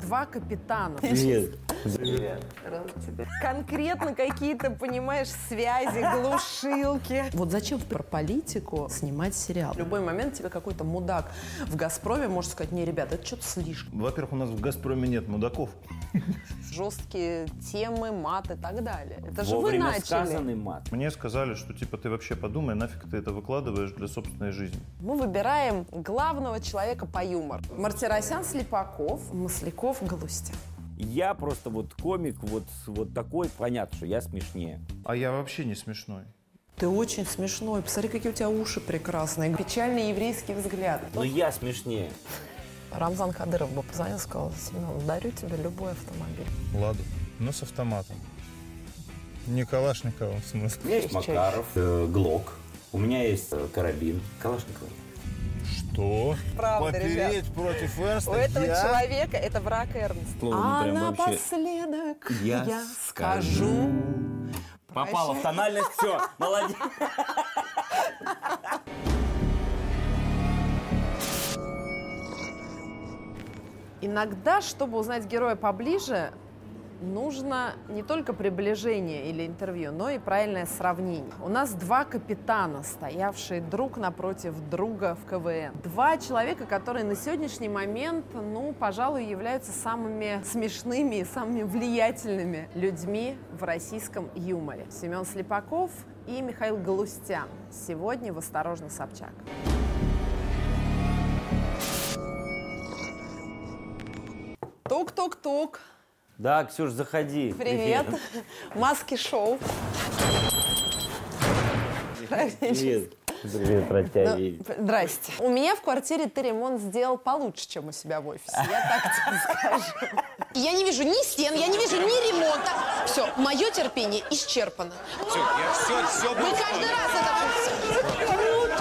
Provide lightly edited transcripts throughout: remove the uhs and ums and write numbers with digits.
два капитана. Привет. Привет. Конкретно какие-то, понимаешь, связи, глушилки. Вот зачем про политику снимать сериал? В любой момент тебе какой-то мудак в «Газпроме» может сказать: не, ребята, это что-то слишком. Во-первых, у нас в «Газпроме» нет мудаков. Жесткие темы, мат и так далее. Это же вы Вовремя начали. сказанный мат. Мне сказали, что типа ты вообще подумай, нафиг ты это выкладываешь для собственной жизни. Мы выбираем главного человека по юмору. Мартиросян, Слепаков, Масляков, Галустян. Я просто вот комик вот такой, понятно, что я смешнее. А я вообще не смешной. Ты очень смешной. Посмотри, какие у тебя уши прекрасные. Печальный еврейский взгляд. Но я смешнее. Рамзан Кадыров бы позвонил и сказал: Семен, дарю тебе любой автомобиль. Ладу, но с автоматом. Не Калашниковым, в смысле. У меня есть Макаров, Глок. У меня есть карабин. Калашников. Что? Правда, Попереть ребят. против Эрнста? У этого Я? человека это враг Эрнст. Слово, ну, А прям вообще. напоследок Я я скажу. Попала в тональность, все, молодец. Иногда, чтобы узнать героя поближе, нужно не только приближение или интервью, но и правильное сравнение. У нас два капитана, стоявшие друг напротив друга в КВН. Два человека, которые на сегодняшний момент, ну, пожалуй, являются самыми смешными и самыми влиятельными людьми в российском юморе. Семен Слепаков и Михаил Галустян. Сегодня в «Осторожно, Собчак». Тук-тук-тук. Да, Ксюш, заходи. Привет. Маски-шоу. Привет. Привет, рад тебя видеть. Здрасте. У меня в квартире ты ремонт сделал получше, чем у себя в офисе. Я так тебе скажу. Я не вижу ни стен, я не вижу ни ремонта. Все, мое терпение исчерпано. Все. Мы каждый раз это...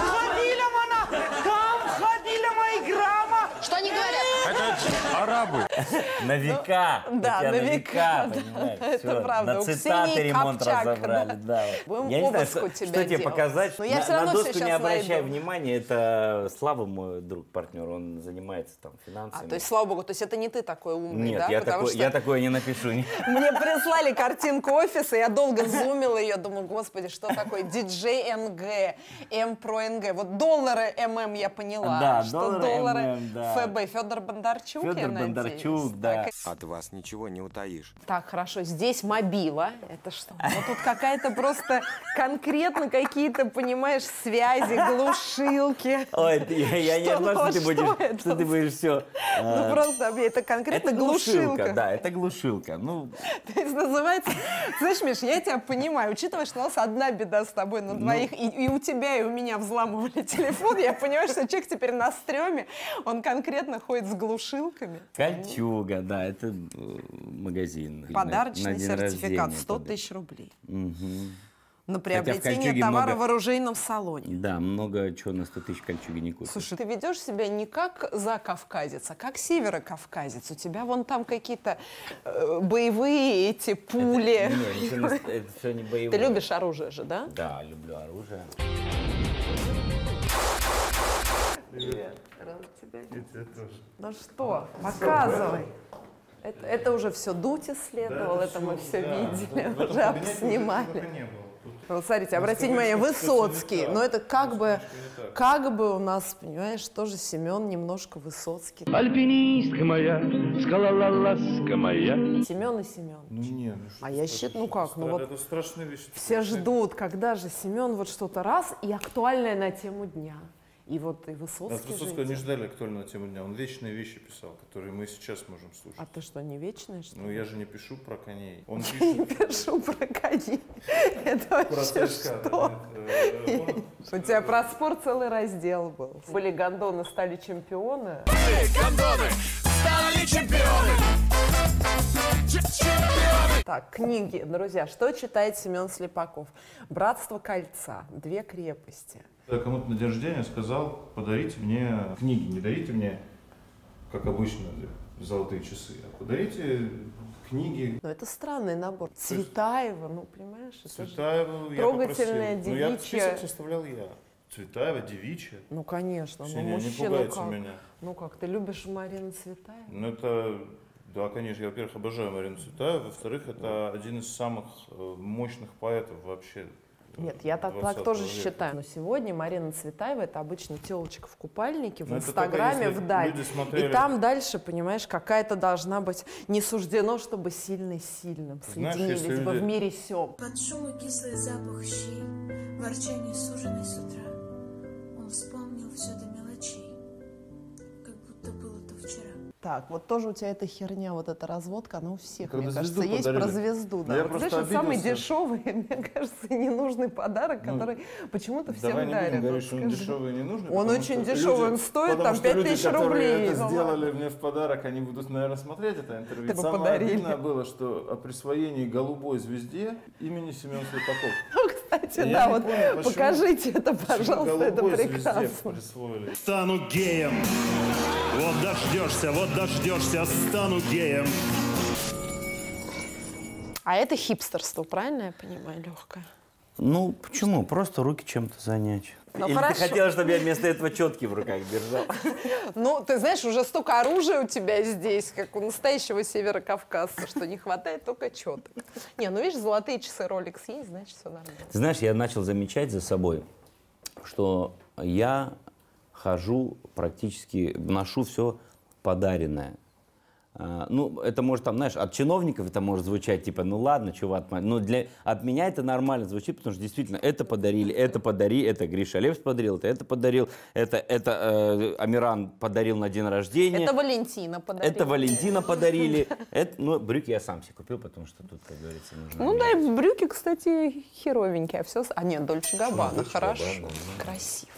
Что они говорят? Арабы. На века. Да, У тебя на века. понимаешь? Это Всё, правда. На У цитаты Ксении ремонт Копчак, разобрали. Да. Будем Я не знаю, обыск у тебя что тебе делать. показать. Но я всё равно на всё доску не сейчас обращай найду. внимания. Это Слава, мой друг, партнер. Он занимается там финансами. То есть, слава богу, то есть это не ты такой умный, Нет, да? я такое не напишу. Мне прислали картинку офиса, я долго зумила ее, думаю, господи, что такое диджей НГ, М про НГ. Вот доллары ММ я поняла, Да, что доллары доллары ММ, да. ФБ. Федор Бондарчук, я Федор надеюсь. Бондарчук, да. Так, От вас ничего не утаишь. так, хорошо, здесь мобила. Это что? Ну, тут какая-то просто конкретно какие-то, понимаешь, связи, глушилки. Ой, я не Что? знал, что ты Что будешь, это? что ты будешь все. Ну, просто это конкретно Это глушилка. да, это глушилка. Ну, То есть называется... Знаешь, Миш, я тебя понимаю, учитывая, что у нас одна беда с тобой на двоих, и у тебя, и у меня взламывали телефон, я понимаю, что человек теперь на стреме, он конкретно ходит с глушилками. кольчуга, да, это магазин. Подарочный на день сертификат рождения 100 подарок. тысяч рублей Мгм. на в приобретение кольчуге товара много- в оружейном салоне. Да, много чего на 100 тысяч кольчуги не купишь. Слушай, ты ведешь себя не как закавказец, а как северокавказец. У тебя вон там какие-то боевые эти пули. Нет, это все не боевое. Ты любишь оружие же, да? Да, люблю оружие. Привет. Ну что, показывай. Это уже все дуть исследовал, это мы все видели, уже обснимали. Вот смотрите, обратите внимание, Высоцкий, но это как бы у нас, понимаешь, тоже Семен немножко Высоцкий. Альпинистка моя, скалолазка моя. Семен и Семен. Не, А я считаю, ну как, ну вот это страшная вещь. все ждут, когда же Семен вот что-то раз и актуальное на тему дня. И вот и От Высоцкий же Высоцкого не идет. ждали актуальную тему дня. Он вечные вещи писал, которые мы сейчас можем слушать. А ты что, не вечный, что ли? Ну я же не пишу про коней. Он Не пишет пишу про коней. Это про вообще ЦСКА. что? Да, У тебя про спорт целый раздел был. Были гондоны, стали чемпионы. Так, книги. Друзья, что читает Семен Слепаков? «Братство кольца», «Две крепости». Я кому-то на день рождения сказал, подарите мне книги, не дарите мне, как обычно, золотые часы, а подарите книги. Но это странный набор. Цветаева, ну, понимаешь? Это же Цветаеву я трогательная попросил. Ну, я девичья. список составлял я. Цветаева, девичья. Ну, конечно. Ксения, Ну, не мужчина пугайте как? меня. Ну, как, ты любишь Марину Цветаеву? Ну, это Да, конечно, я, во-первых, обожаю Марину Цветаеву, во-вторых, это один из самых мощных поэтов вообще. Нет, я так 20 тоже века. считаю. Но сегодня Марина Цветаева — это обычно телочка в купальнике, в Но это Инстаграме, только если вдаль. люди смотрели- И там дальше, понимаешь, какая-то должна быть... Не суждено, чтобы сильный сильным Знаешь, соединились если бы люди- в мире сём. Под шум и кислый запах щей, ворчание суженой с утра. Он вспомнил все до мелочей, как будто было то вчера. Так, вот тоже у тебя эта херня, вот эта разводка, она у всех, Когда мне кажется, звезду есть подарили. про звезду. Да. Я Вот, просто знаешь, вот самый обиделся. дешевый, мне кажется, и ненужный подарок, который почему-то всем Давай не дарят. будем Вот говорить, что он скажи. дешевый и не нужный. Он потому очень что дешевый, люди- он стоит потому там что 5000 люди, которые рублей. это Ну сделали мне в подарок, они будут, наверное, смотреть это интервью. Ты бы Самое подарили. обидное было, что о присвоении голубой звезде имени Семена Слепакова. Ну, кстати, Я да, не вот понял, почему- покажите это, Почему пожалуйста, это голубой звезде прекрасно. присвоили? Стану геем. Вот дождешься, стану геем. А это хипстерство, правильно я понимаю, легкое? Ну, почему? Просто руки чем-то занять. Ну, Или хорошо. ты хотела, чтобы я вместо этого четки в руках держал? Ну, ты знаешь, уже столько оружия у тебя здесь, как у настоящего северокавказца, что не хватает только четок. Не, ну видишь, золотые часы Rolex есть, значит, все нормально. Ты знаешь, я начал замечать за собой, что я хожу практически, ношу все подаренное. Ну, это может, там, знаешь, от чиновников это может звучать, типа, ну ладно, чувак, но от меня это нормально звучит, потому что действительно это подарили, это Гриша Лепс подарил, это подарил, это Амиран подарил на день рождения. Это Валентина подарила. Это Валентина подарили. Ну, брюки я сам себе купил, потому что тут, как говорится, нужно... Ну да, и брюки, кстати, херовенькие, а все... А нет, Дольче Габбана, хорошо, красиво.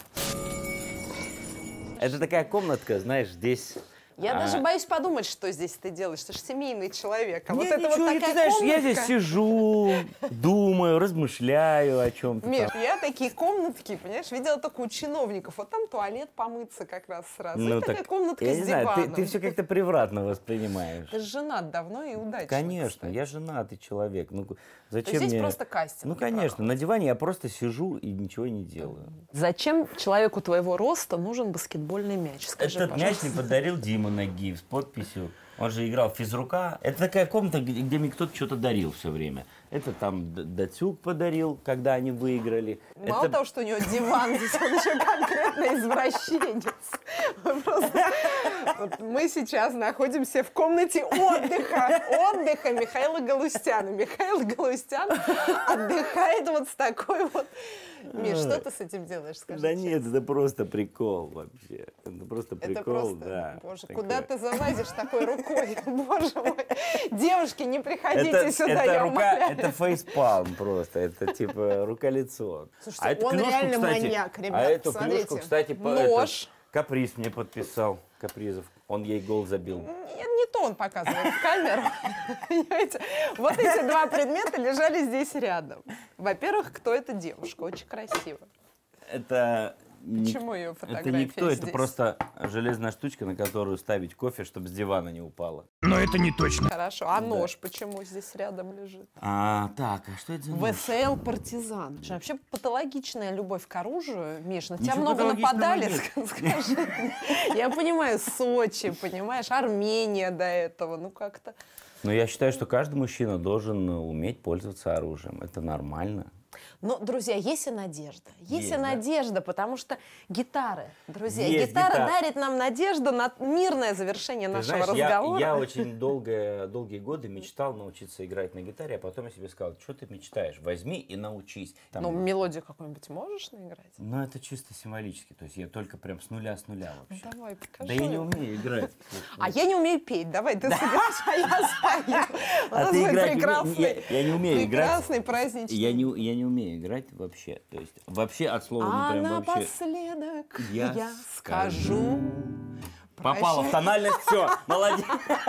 Это такая комнатка, знаешь, здесь... Я даже боюсь подумать, что здесь ты делаешь. Ты же семейный человек. А вот Нет, это вот ничего, такая ты знаешь, я здесь комнатка. сижу, думаю, размышляю о чем-то. Миш, я такие комнатки, понимаешь, видела только у чиновников. Вот там туалет помыться как раз сразу. Ну, Это такая комнатка я с не знаю, диваном. ты все как-то превратно воспринимаешь. Ты же женат давно и удачно. Конечно, я женатый человек. Ну, зачем здесь мне... просто кастинг. Ну, конечно, на диване я просто сижу и ничего не делаю. Зачем человеку твоего роста нужен баскетбольный мяч? Скажи, Этот мяч пожалуйста. мне подарил Дима Нагиев с подписью. Он же играл в физрука. Это такая комната, где мне кто-то что-то дарил все время. Это там Дацюк подарил, когда они выиграли. Мало того, что у него диван, здесь он еще конкретно извращенец. Вот мы сейчас находимся в комнате отдыха Михаила Галустяна. Михаил Галустян отдыхает вот с такой вот... Миш, что ты с этим делаешь, скажи? Да нет, это просто прикол вообще. Это просто Это прикол, просто, да. боже, Такое. куда ты залазишь такой рукой? Боже мой. Девушки, не приходите сюда, я умоляю. Это фейспалм просто, это типа рука-лицо. Слушайте, он реально маньяк, ребят, А эту смотрите. клюшку, кстати, Нож. Каприз мне подписал, Капризов. Он ей гол забил. Не то он показывает в камеру. Понимаете? Вот эти два предмета лежали здесь рядом. Во-первых, кто эта девушка? Очень красиво. Это... Почему ее Это фотография никто, это здесь? просто железная штучка, на которую ставить кофе, чтобы с дивана не упало. Но это не точно. Хорошо. А нож почему здесь рядом лежит? Так, а что это за нож? ВСЛ партизан. Вообще патологичная любовь к оружию, Миш, на тебя Ничего много патологичного нападали, нет. скажи. Я понимаю, Сочи, понимаешь, Армения до этого, ну как-то. Но я считаю, что каждый мужчина должен уметь пользоваться оружием. Это нормально. Но, друзья, есть и надежда. Есть Есть, и да? надежда, потому что гитары, друзья, Есть гитара гитара. дарит нам надежду на мирное завершение Ты нашего знаешь, разговора. я очень долгие годы мечтал научиться играть на гитаре, а потом я себе сказал, что ты мечтаешь? Возьми и научись. Там- Ну, мелодию какую-нибудь можешь наиграть? Ну, это чисто символически. То есть я только прям с нуля вообще. Давай, покажи. Да я не умею играть. А я не умею петь. Давай, ты сыграешь, а я спою. У А нас ты будет играть прекрасный, я не умею играть. прекрасный праздничный. Я не умею играть вообще. То есть вообще от слова А не прям вообще. напоследок Я я скажу... Попала в тональность, все, молодец.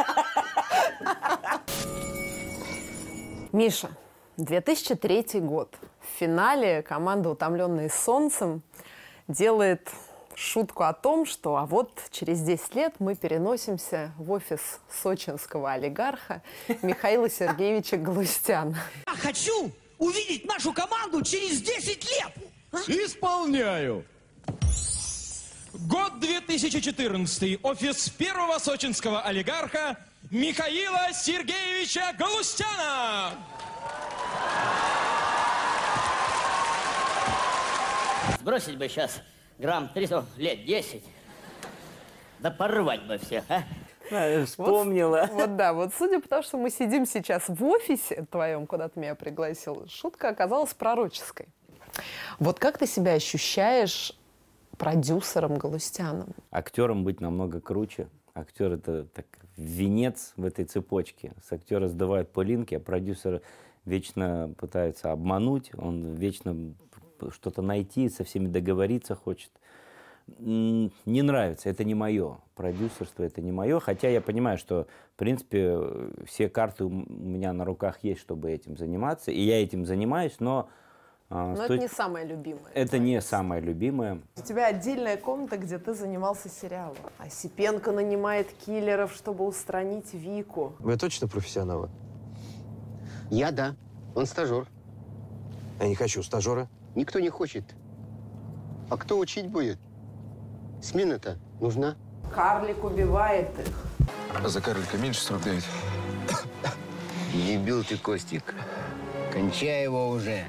Миша, 2003 год. В финале команда «Утомленные солнцем» делает шутку о том, что а вот через 10 лет мы переносимся в офис сочинского олигарха Михаила Сергеевича Галустяна. Я хочу увидеть нашу команду через 10 лет. Исполняю. Год 2014. Офис первого сочинского олигарха Михаила Сергеевича Галустяна! Сбросить бы сейчас грамм 300, лет 10. Да порвать бы всех, а? Вспомнила. Вот да, вот судя по тому, что мы сидим сейчас в офисе твоем, куда ты меня пригласил, шутка оказалась пророческой. Вот как ты себя ощущаешь продюсером Галустяном? Актером быть намного круче. Актер — это так, венец в этой цепочке. С актера сдувают пылинки, а продюсер вечно пытается обмануть, он вечно что-то найти, со всеми договориться хочет. Не нравится, это не мое. Продюсерство — это не мое. Хотя я понимаю, что, в принципе, все карты у меня на руках есть, чтобы этим заниматься. И я этим занимаюсь, но... это не самое любимое. Это не самое любимое. У тебя отдельная комната, где ты занимался сериалом. Осипенко нанимает киллеров, чтобы устранить Вику. Вы точно профессионалы? Я да. Он стажер. Я не хочу стажера. Никто не хочет. А кто учить будет? Смена-то нужна. Карлик убивает их. А за карлика меньше 49. Дебил ты, Костик. Кончай его уже.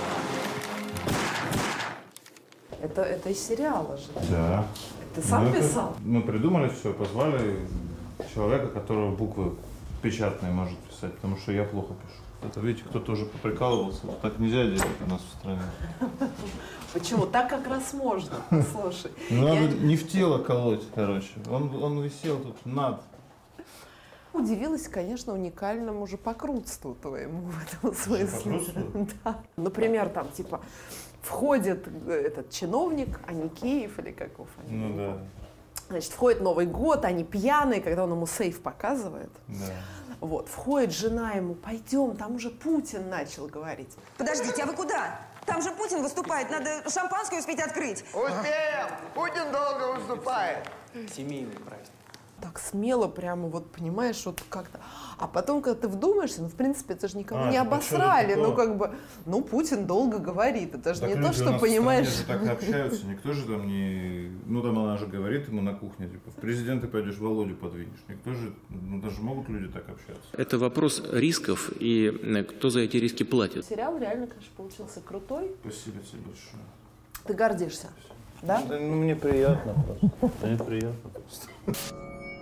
Это из сериала же. Да. Ты сам писал? Мы придумали все, позвали человека, которого буквы печатные может писать, потому что я плохо пишу. Это, видите, кто-то уже поприкалывался. Так нельзя делать у нас в стране. Почему? Так как раз можно. Слушай. Надо не в тело колоть, короче. Он висел тут над. Удивилась, конечно, уникальному же покрутству твоему в этом смысле. Да. Например, там, типа, входит этот чиновник, Аникеев или как его фамилия? Ну да. Значит, входит Новый год, они пьяные, когда он ему сейф показывает. Да. Вот, входит жена ему, пойдем, там уже Путин начал говорить. Подождите, а вы куда? Там же Путин выступает, надо шампанское успеть открыть. Успеем! Путин долго выступает. Семейный праздник. Так смело прямо, вот, понимаешь, вот как-то. А потом, когда ты вдумаешься, ну, в принципе, это же никого не обосрали. Ну, как бы, ну, Путин долго говорит. Это же так не люди то, что, понимаешь... Же так общаются, никто же там не... Ну, там она же говорит ему на кухне, типа, в президенты пойдешь, Володю подвинешь. Никто же, ну, даже могут люди так общаться. Это вопрос рисков, и кто за эти риски платит. Сериал реально, конечно, получился крутой. Спасибо тебе большое. Ты гордишься, да? Да, ну, мне приятно просто. Мне приятно просто.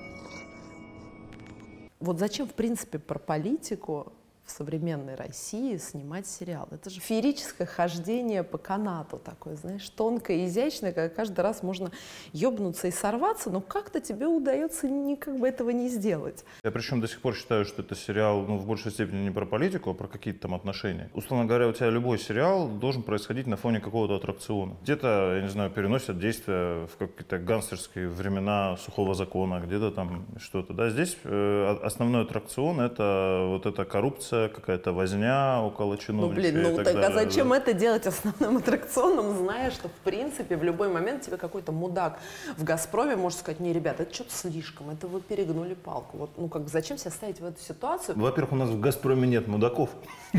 Вот зачем, в принципе, про политику в современной России снимать сериал? Это же феерическое хождение по канату такое, знаешь, тонкое, изящное, когда каждый раз можно ёбнуться и сорваться, но как-то тебе удается как бы этого не сделать. Я причем до сих пор считаю, что это сериал, ну, в большей степени не про политику, а про какие-то там отношения. Условно говоря, у тебя любой сериал должен происходить на фоне какого-то аттракциона. Где-то, я не знаю, переносят действия в какие-то гангстерские времена сухого закона, где-то там что-то. Да, здесь основной аттракцион — это вот эта коррупция, какая-то возня около чиновника. Ну, блин, ну так тогда далее, зачем да. это делать основным аттракционом, зная, что, в принципе, в любой момент тебе какой-то мудак в «Газпроме» может сказать: не, ребята, это что-то слишком, это вы перегнули палку. Вот, ну, как, зачем себя ставить в эту ситуацию? Во-первых, у нас в «Газпроме» нет мудаков.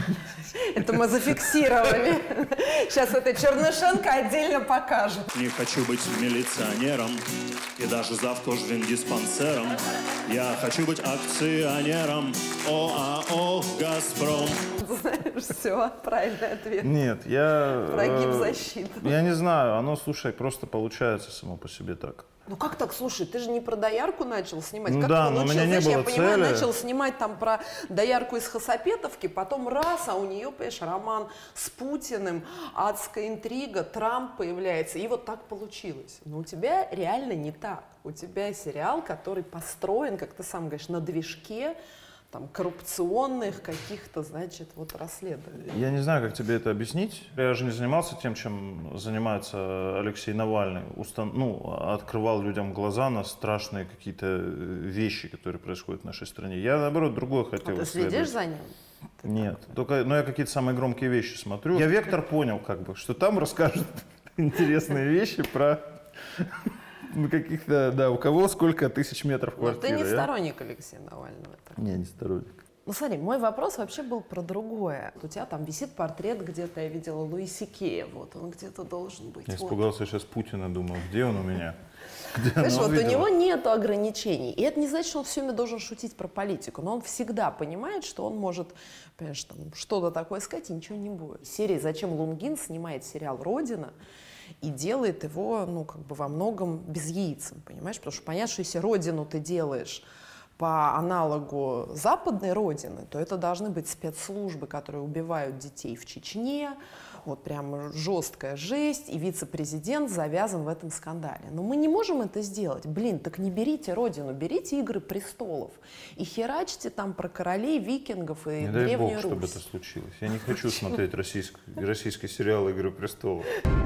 Это мы зафиксировали. Сейчас это Чернышенко отдельно покажет. Не хочу быть милиционером и даже завтожвендиспансером. Я хочу быть акционером ОАО «Газпром». Знаешь, все, правильный ответ. Нет, я... Прогиб защиты. Я не знаю, оно, слушай, просто получается само по себе так. Ну как так, слушай, ты же не про доярку начал снимать. Ну как да, ты но у меня научился? не Знаешь, было я понимаю, цели. начал снимать там про доярку из Хасапетовки, потом раз, а у нее, понимаешь, роман с Путиным, адская интрига, Трамп появляется. И вот так получилось. Но у тебя реально не так. У тебя сериал, который построен, как ты сам говоришь, на движке там коррупционных каких-то, значит, вот расследований. Я не знаю, как тебе это объяснить. Я же не занимался тем, чем занимается Алексей Навальный. Открывал людям глаза на страшные какие-то вещи, которые происходят в нашей стране. Я, наоборот, другое хотел. А ты следишь за ним? Нет. Только, я какие-то самые громкие вещи смотрю. Я вектор понял, как бы, что там расскажут интересные вещи про... Ну, каких-то, да, у кого сколько тысяч метров квартиры. Но ты не сторонник Алексея Навального. Не, не сторонник. Ну, смотри, мой вопрос вообще был про другое. У тебя там висит портрет где-то, я видела, Луи Сикея, вот, он где-то должен быть. Я вот. испугался сейчас Путина, думал, где он у меня? Знаешь, вот у него нет ограничений. И это не значит, что он все время должен шутить про политику. Но он всегда понимает, что он может, понимаешь, там, что-то такое сказать, и ничего не будет. Серия «Зачем Лунгин» снимает сериал «Родина» и делает его, ну, как бы во многом без яиц, понимаешь? Потому что понятно, что если «Родину» ты делаешь по аналогу западной Родины, то это должны быть спецслужбы, которые убивают детей в Чечне, вот прям жесткая жесть, и вице-президент завязан в этом скандале. Но мы не можем это сделать. Блин, так не берите «Родину», берите «Игры престолов» и херачьте там про королей, викингов и не Древнюю дай бог, чтобы это случилось. Я не хочу смотреть российский сериал «Игры престолов».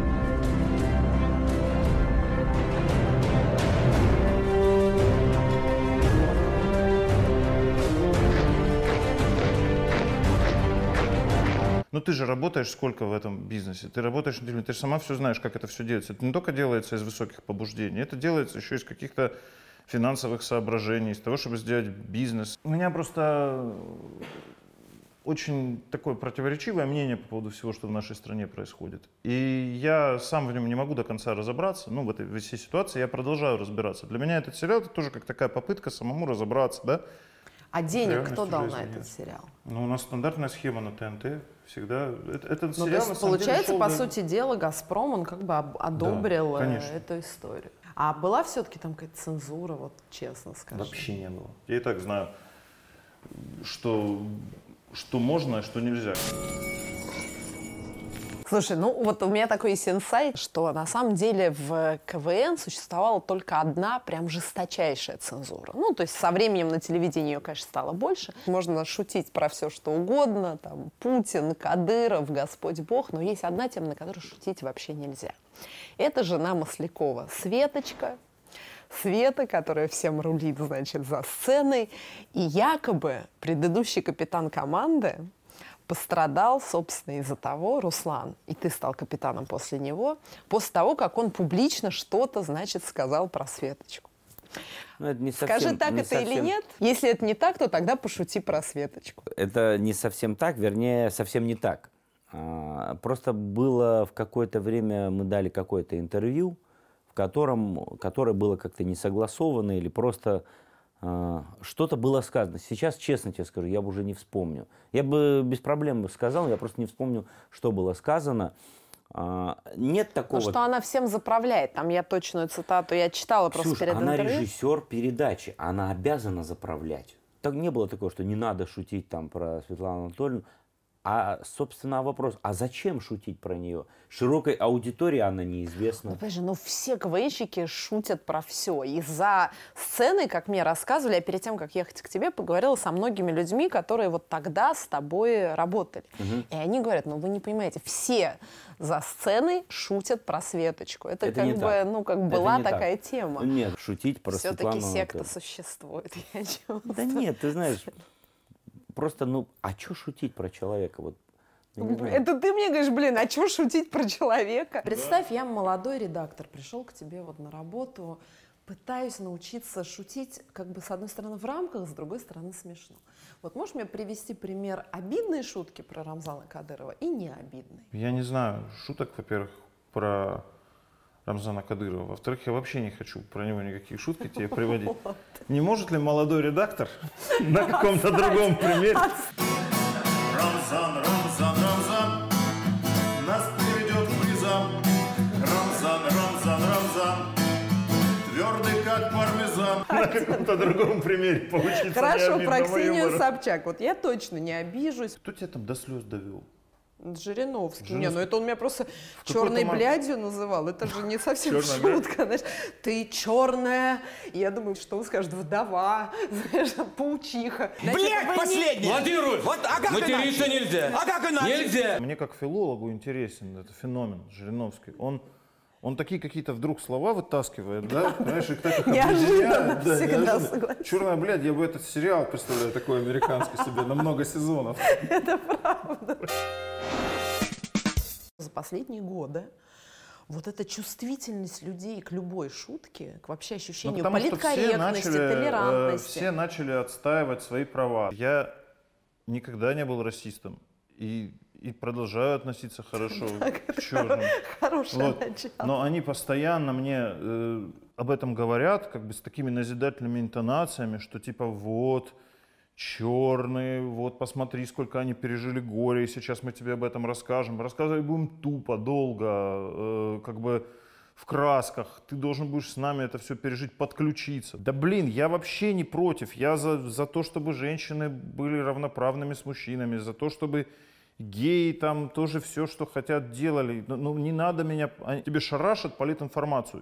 Ну ты же работаешь сколько в этом бизнесе? Ты работаешь, ты же сама все знаешь, как это все делается. Это не только делается из высоких побуждений, это делается еще из каких-то финансовых соображений, из того, чтобы сделать бизнес. У меня просто очень такое противоречивое мнение по поводу всего, что в нашей стране происходит. И я сам в нем не могу до конца разобраться. Ну, в этой всей ситуации я продолжаю разбираться. Для меня этот сериал — это тоже как такая попытка самому разобраться, да? А денег кто дал на этот сериал? Ну, у нас стандартная схема на ТНТ. Всегда. Этот ну, сериал, то есть, получается, по сути дела, «Газпром», он как бы одобрил эту историю. А была все-таки там какая-то цензура, вот честно скажу? Вообще не было. Я и так знаю, что можно, а что нельзя. Слушай, ну вот у меня такой есть инсайт, что на самом деле в КВН существовала только одна прям жесточайшая цензура. Ну, то есть со временем на телевидении ее, конечно, стало больше. Можно шутить про все, что угодно, там, Путин, Кадыров, Господь Бог, но есть одна тема, на которую шутить вообще нельзя. Это жена Маслякова, Светочка. Света, которая всем рулит, значит, за сценой. И якобы предыдущий капитан команды пострадал, собственно, из-за того, Руслан, и ты стал капитаном после него, после того, как он публично что-то, значит, сказал про Светочку. Ну, это не совсем, скажи, так не это совсем... или нет? Если это не так, то тогда пошути про Светочку. Это не совсем так, вернее, совсем не так. Просто было в какое-то время, мы дали какое-то интервью, которое было как-то не согласовано или просто что-то было сказано. Сейчас, честно тебе скажу, я бы уже не вспомню. Я бы без проблем сказал, я просто не вспомню, что было сказано. Нет такого... Ну, что она всем заправляет. Там я точную цитату, я читала просто Ксюш, перед она интервью. режиссер передачи, она обязана заправлять. Так не было такого, что не надо шутить там про Светлану Анатольевну. А, собственно, вопрос, а зачем шутить про нее? Широкой аудитории она неизвестна. Ну, понимаешь, ну все КВНщики шутят про все. И за сценой, как мне рассказывали, я перед тем, как ехать к тебе, поговорила со многими людьми, которые вот тогда с тобой работали. И они говорят, ну вы не понимаете, все за сценой шутят про Светочку. Это как бы, так. Ну, как была такая так. тема. Нет, шутить про Светлану... Все-таки секта существует, я чувствую. Да нет, ты знаешь... Просто, ну, а что шутить про человека? Вот, это ты мне говоришь, блин, а что шутить про человека? Представь, я молодой редактор, пришел к тебе вот на работу, пытаюсь научиться шутить, как бы, с одной стороны, в рамках, с другой стороны, смешно. Вот можешь мне привести пример обидной шутки про Рамзана Кадырова и необидной? Я не знаю шуток, во-первых, про Рамзана Кадырова. Во-вторых, я вообще не хочу про него никаких шуток тебе приводить. Вот. Не может ли молодой редактор на каком-то другом примере? Рамзан, Рамзан, Рамзан, нас приведет к призам. Рамзан, Рамзан, Рамзан, твердый как пармезан. На каком-то другом примере поучиться. Хорошо, про Ксению Собчак. Вот я точно не обижусь. Кто тебя там до слез довел? Жириновский. Не, ну это он меня просто черной блядью называл. Это же не совсем шутка. Знаешь, ты черная. Я думаю, что он скажет, вдова, знаешь, паучиха. Блядь, последний! Владимир, вот, а как материться нельзя. А как иначе? Нельзя. Мне как филологу интересен этот феномен Жириновский. Он такие какие-то вдруг слова вытаскивает, да? Знаешь, и так их неожиданно, всегда согласен. Черная блядь, я бы этот сериал, представляю, такой американский себе на много сезонов. Это правда. За последние годы вот эта чувствительность людей к любой шутке, к вообще ощущению политкорректности, толерантности. Все начали отстаивать свои права. Я никогда не был расистом. И продолжаю относиться хорошо к черным. Хорошее начало. Но они постоянно мне об этом говорят как бы с такими назидательными интонациями, что типа вот, черные, вот посмотри, сколько они пережили горя, и сейчас мы тебе об этом расскажем. Рассказывать будем тупо, долго, как бы в красках. Ты должен будешь с нами это все пережить, подключиться. Да блин, я вообще не против. Я за то, чтобы женщины были равноправными с мужчинами, за то, чтобы геи там тоже все, что хотят, делали. Ну не надо меня... Тебе шарашат политинформацию.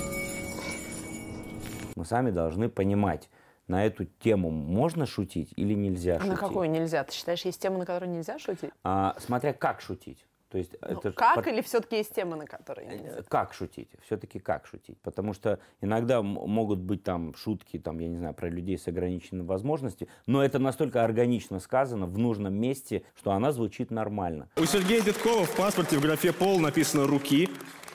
Мы сами должны понимать, на эту тему можно шутить или нельзя шутить. На какую нельзя? Ты считаешь, есть темы, на которые нельзя шутить? Смотря как шутить. То есть как или все-таки есть темы, на которые нельзя? Как шутить? Все-таки как шутить? Потому что иногда могут быть там шутки, там, я не знаю, про людей с ограниченными возможностями, но это настолько органично сказано в нужном месте, что она звучит нормально. У Сергея Деткова в паспорте в графе «Пол» написано «руки».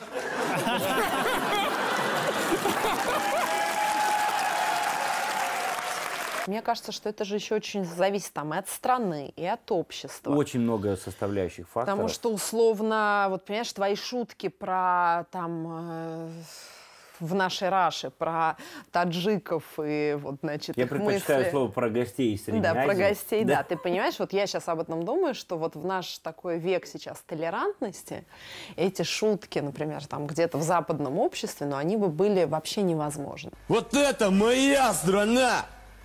Мне кажется, что это же еще очень зависит там, и от страны, и от общества. Очень много составляющих факторов. Потому что, условно, вот понимаешь, твои шутки про там в нашей Раше, про таджиков и вот, значит, я их предпочитаю мысли. Слово про гостей из Средней Азии. Да, про гостей, да. Ты понимаешь, вот я сейчас об этом думаю, что вот в наш такой век сейчас толерантности эти шутки, например, там где-то в западном обществе, но они бы были вообще невозможны. Вот это моя страна!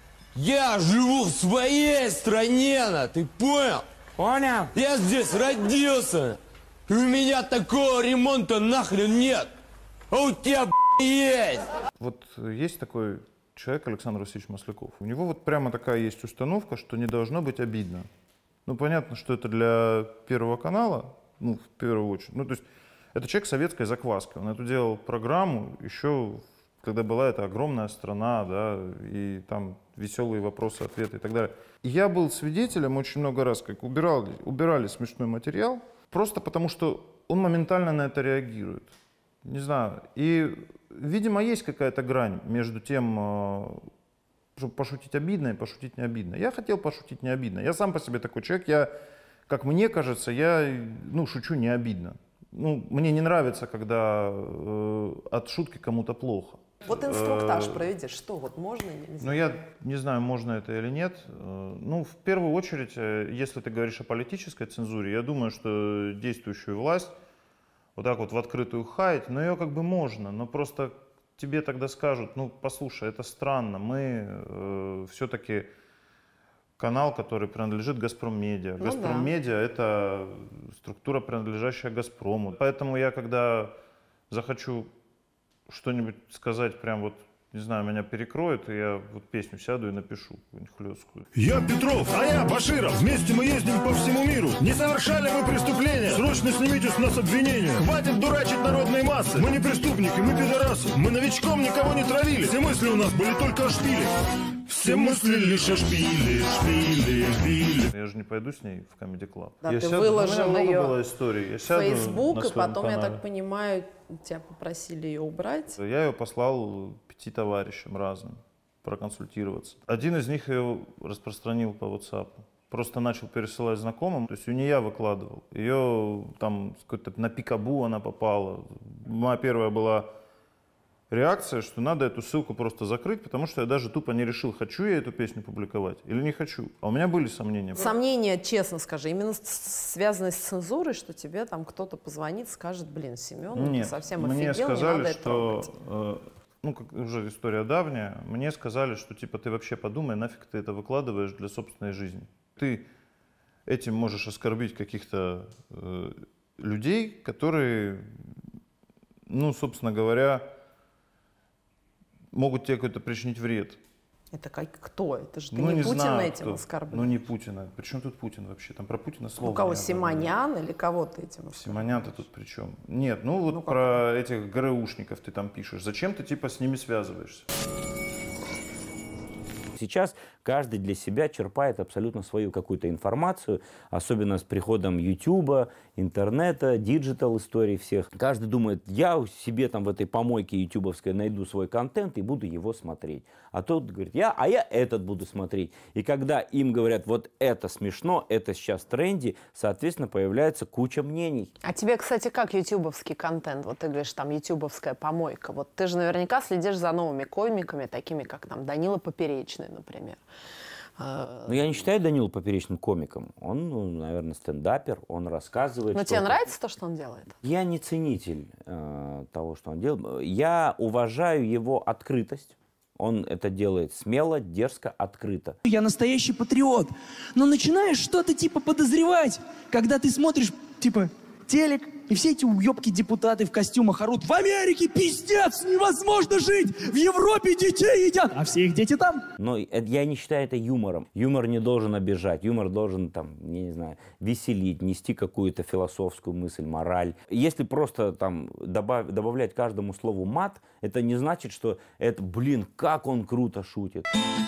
Я живу в своей стране, ты понял? Понял. Я здесь родился. И у меня такого ремонта нахрен нет. А у тебя есть. Вот есть такой человек, Александр Васильевич Масляков. У него вот прямо такая есть установка, что не должно быть обидно. Ну, понятно, что это для Первого канала, ну, в первую очередь. Ну, то есть это человек советской закваски. Он эту делал программу еще, когда была эта огромная страна, да, и там веселые вопросы, ответы и так далее. И я был свидетелем очень много раз, как убирали смешной материал, просто потому что он моментально на это реагирует. Не знаю. И, видимо, есть какая-то грань между тем, чтобы пошутить обидно и пошутить не обидно. Я хотел пошутить не обидно. Я сам по себе такой человек, я, как мне кажется, я шучу не обидно. Ну, мне не нравится, когда от шутки кому-то плохо. Вот инструктаж проведи, что вот можно или нельзя? Ну, я не знаю, можно это или нет. Ну, в первую очередь, если ты говоришь о политической цензуре, я думаю, что действующую власть вот так вот в открытую хаять, но ее как бы можно, но просто тебе тогда скажут, ну, послушай, это странно, мы все-таки канал, который принадлежит «Газпром Медиа». Ну, «Газпром Медиа» — это структура, принадлежащая «Газпрому». Поэтому я, когда захочу что-нибудь сказать, прям вот, не знаю, меня перекроет, и я вот песню сяду и напишу какую-нибудь хлесткую. Я Петров, а я Баширов. Вместе мы ездим по всему миру. Не совершали мы преступления. Срочно снимите с нас обвинения. Хватит дурачить народные массы. Мы не преступники, мы пидорасы. Мы новичком никого не травили. Все мысли у нас были только о шпиле. Все мысли лишь о шпиле, шпиле, шпиле. Я же не пойду с ней в Comedy Club. Да, я ты сяду, выложил ее в Facebook, и потом, я так понимаю, тебя попросили ее убрать. Я ее послал 5 товарищам разным проконсультироваться. Один из них ее распространил по WhatsApp. Просто начал пересылать знакомым, то есть ее не я выкладывал. Ее там на Пикабу она попала. Моя первая была реакция, что надо эту ссылку просто закрыть, потому что я даже тупо не решил, хочу я эту песню публиковать или не хочу. А у меня были сомнения. Сомнения, честно скажи, именно связаны с цензурой, что тебе там кто-то позвонит, скажет, блин, Семен, ты совсем офигел, мне сказали, не надо что, это трогать. Ну, как уже история давняя, мне сказали, что типа ты вообще подумай, нафиг ты это выкладываешь для собственной жизни. Ты этим можешь оскорбить каких-то людей, которые, ну, собственно говоря, могут тебе какой-то причинить вред. Это кто? Это же ты не Путина этим оскорбил? Ну не Путина. Причем тут Путин вообще? Там про Путина слова. У кого, Симонян или кого ты этим оскорбил? Симонян-то тут при чем? Нет, ну вот про этих ГРУшников ты там пишешь. Зачем ты типа с ними связываешься? сейчас каждый для себя черпает абсолютно свою какую-то информацию, особенно с приходом Ютуба, интернета, диджитал историй всех. Каждый думает, я себе там в этой помойке ютубовской найду свой контент и буду его смотреть. А тот говорит, я этот буду смотреть. И когда им говорят, вот это смешно, это сейчас тренди, соответственно, появляется куча мнений. А тебе, кстати, как ютубовский контент? Вот ты говоришь, там ютубовская помойка. Вот ты же наверняка следишь за новыми комиками, такими как там Данила Поперечный, например. Ну, я не считаю Данилу Поперечным комиком. Он, ну, наверное, стендапер, он рассказывает. Но тебе нравится то, что он делает? Я не ценитель того, что он делает. Я уважаю его открытость. Он это делает смело, дерзко, открыто. Я настоящий патриот. Но начинаешь что-то типа подозревать, когда ты смотришь, типа, телек, и все эти уёбки-депутаты в костюмах орут: в Америке пиздец, невозможно жить, в Европе детей едят, а все их дети там. Но я не считаю это юмором. Юмор не должен обижать, юмор должен, там, я не знаю, веселить, нести какую-то философскую мысль, мораль. Если просто там добавлять каждому слову мат, это не значит, что это, блин, как он круто шутит.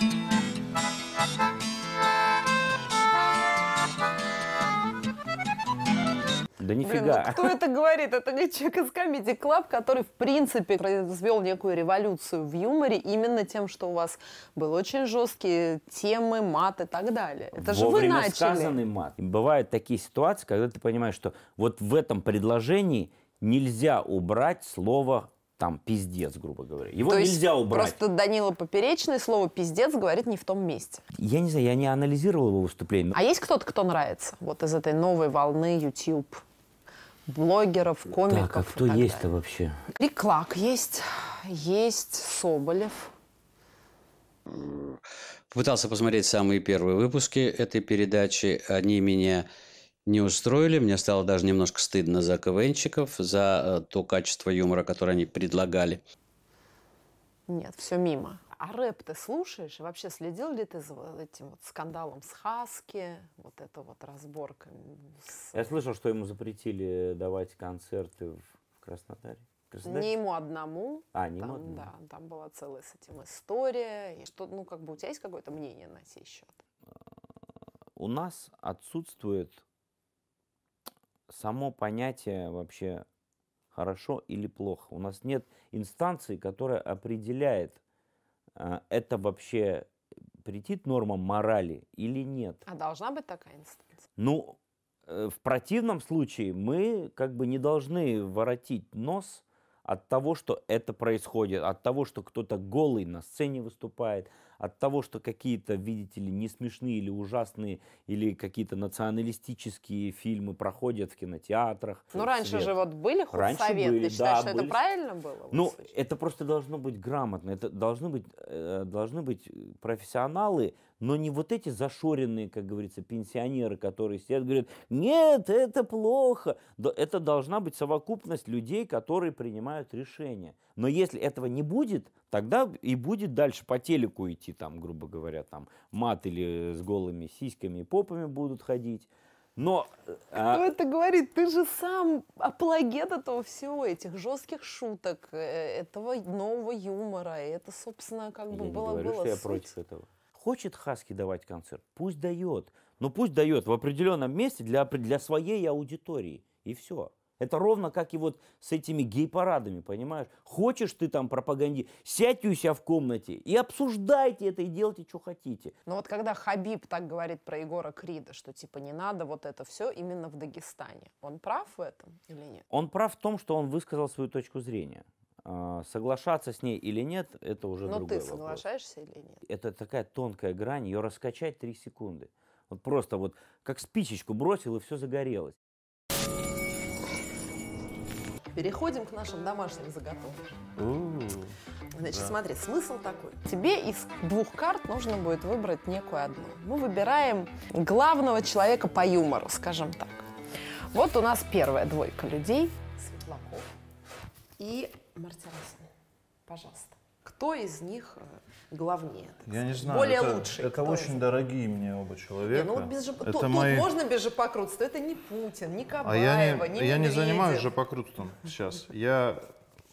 Да нифига. Блин, ну кто это говорит? Это не человек из Comedy Club, который, в принципе, произвел некую революцию в юморе именно тем, что у вас были очень жесткие темы, мат и так далее. Это же вы начали. Сказанный мат. Бывают такие ситуации, когда ты понимаешь, что вот в этом предложении нельзя убрать слово там пиздец, грубо говоря. Его То нельзя есть убрать. Просто Данила Поперечный слово пиздец говорит не в том месте. Я не знаю, я не анализировал его выступление. А есть кто-то, кто нравится? Вот из этой новой волны YouTube блогеров, комиков. Так, а кто есть-то вообще? Клак есть, есть Соболев. Попытался посмотреть самые первые выпуски этой передачи. Они меня не устроили. Мне стало даже немножко стыдно за КВНщиков, за то качество юмора, которое они предлагали. Нет, все мимо. А рэп ты слушаешь? И вообще следил ли ты за этим вот скандалом с Хаски? Вот это вот разборка. Я слышал, что ему запретили давать концерты в Краснодаре. Не ему одному. Не ему одному. Да, там была целая с этим история. И что, ну, как бы у тебя есть какое-то мнение на сей счет? У нас отсутствует само понятие вообще хорошо или плохо. У нас нет инстанции, которая определяет, это вообще претит нормам морали или нет. А должна быть такая инстанция? Ну, в противном случае мы как бы не должны воротить нос от того, что это происходит, от того, что кто-то голый на сцене выступает, от того, что какие-то, видите ли, не смешные или ужасные, или какие-то националистические фильмы проходят в кинотеатрах. Ну, раньше же вот были худсоветы. Ты считаешь, что это правильно было? Ну, это просто должно быть грамотно. Это должны быть профессионалы, но не вот эти зашоренные, как говорится, пенсионеры, которые сидят и говорят: нет, это плохо. Это должна быть совокупность людей, которые принимают решения. Но если этого не будет, тогда и будет дальше по телеку идти, там, грубо говоря, там мат или с голыми сиськами и попами будут ходить. Но... Кто это говорит? Ты же сам апологет этого всего, этих жестких шуток, этого нового юмора. И это, собственно, как бы было Я не говорю, что я суть. против этого. Хочет Хаски давать концерт? Пусть дает. Но пусть дает в определенном месте для своей аудитории. И все. Это ровно как и вот с этими гей-парадами, понимаешь? Хочешь ты там пропаганди, сядьте у себя в комнате и обсуждайте это, и делайте, что хотите. Но вот когда Хабиб так говорит про Егора Крида, что типа не надо вот это все именно в Дагестане, он прав в этом или нет? Он прав в том, что он высказал свою точку зрения. Соглашаться с ней или нет, это уже другой вопрос. Но ты соглашаешься или нет? Это такая тонкая грань, ее раскачать 3 секунды. Вот просто вот как спичечку бросил, и все загорелось. Переходим к нашим домашним заготовкам. Значит, смотри, смысл такой. Тебе из 2 карт нужно будет выбрать некую одну. Мы выбираем главного человека по юмору, скажем так. Вот у нас первая 2 людей. Светлаков и Мартиросян. Пожалуйста. Кто из них главнее? Я не знаю. Более лучший. Это очень дорогие мне оба человека. Ну, вот тут мои... можно без жопокрутства. Это не Путин, не Кабаева, я не Медведев. занимаюсь жопокрутством сейчас. Я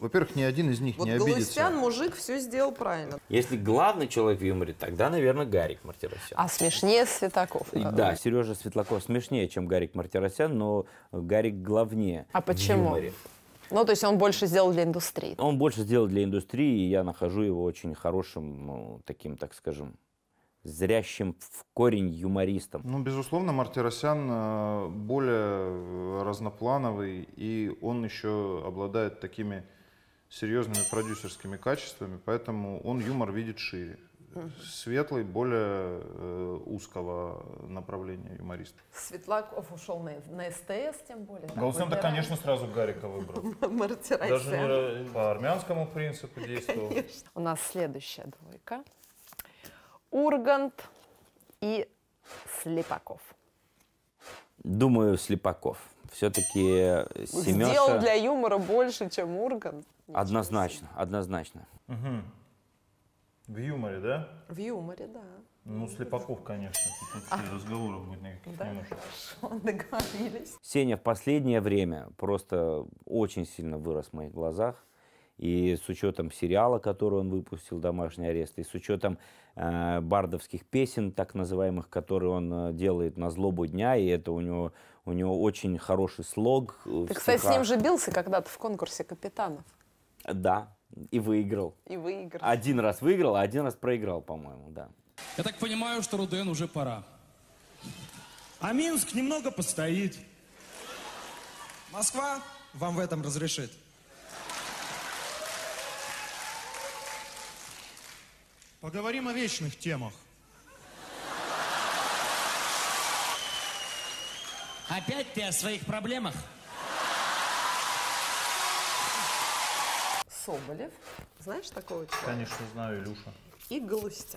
Во-первых, ни один из них Вот не обидится. Галустян, мужик, все сделал правильно. Если главный человек в юморе, тогда, наверное, Гарик Мартиросян. А смешнее Светлаков. Да, Сережа Светлаков смешнее, чем Гарик Мартиросян, но Гарик главнее. А почему? В юморе. Ну, то есть он больше сделал для индустрии. Он больше сделал для индустрии, и я нахожу его очень хорошим, ну, таким, так скажем, зрящим в корень юмористом. Ну, безусловно, Мартиросян более разноплановый, и он еще обладает такими серьезными продюсерскими качествами, поэтому он юмор видит шире. Светлый, более узкого направления юморист. Светлаков ушел на СТС, тем более. Галустян-то, конечно, сразу Гарика выбрал. Даже не по армянскому принципу действовал. Конечно. У нас следующая двойка. Ургант и Слепаков. Думаю, Слепаков. Все-таки Семеша... Сделал для юмора больше, чем Ургант. Однозначно, однозначно. Угу. В юморе, да? В юморе, да. Ну, Слепаков, конечно. Тут разговоров будет никаких да, не может. Хорошо, договорились. Сеня в последнее время просто очень сильно вырос в моих глазах. И с учетом сериала, который он выпустил, «Домашний арест», и с учетом бардовских песен, так называемых, которые он делает на злобу дня, и это у него очень хороший слог. Ты, кстати, с ним же бился когда-то в конкурсе капитанов. Да, и выиграл. И выиграл. Один раз выиграл, а один раз проиграл, по-моему, да. Я так понимаю, что Руден уже пора. А Минск немного постоит. Москва вам в этом разрешит. Поговорим о вечных темах. Опять ты о своих проблемах? Соболев. Знаешь такого человека? Конечно, знаю, Илюша. И Галустян.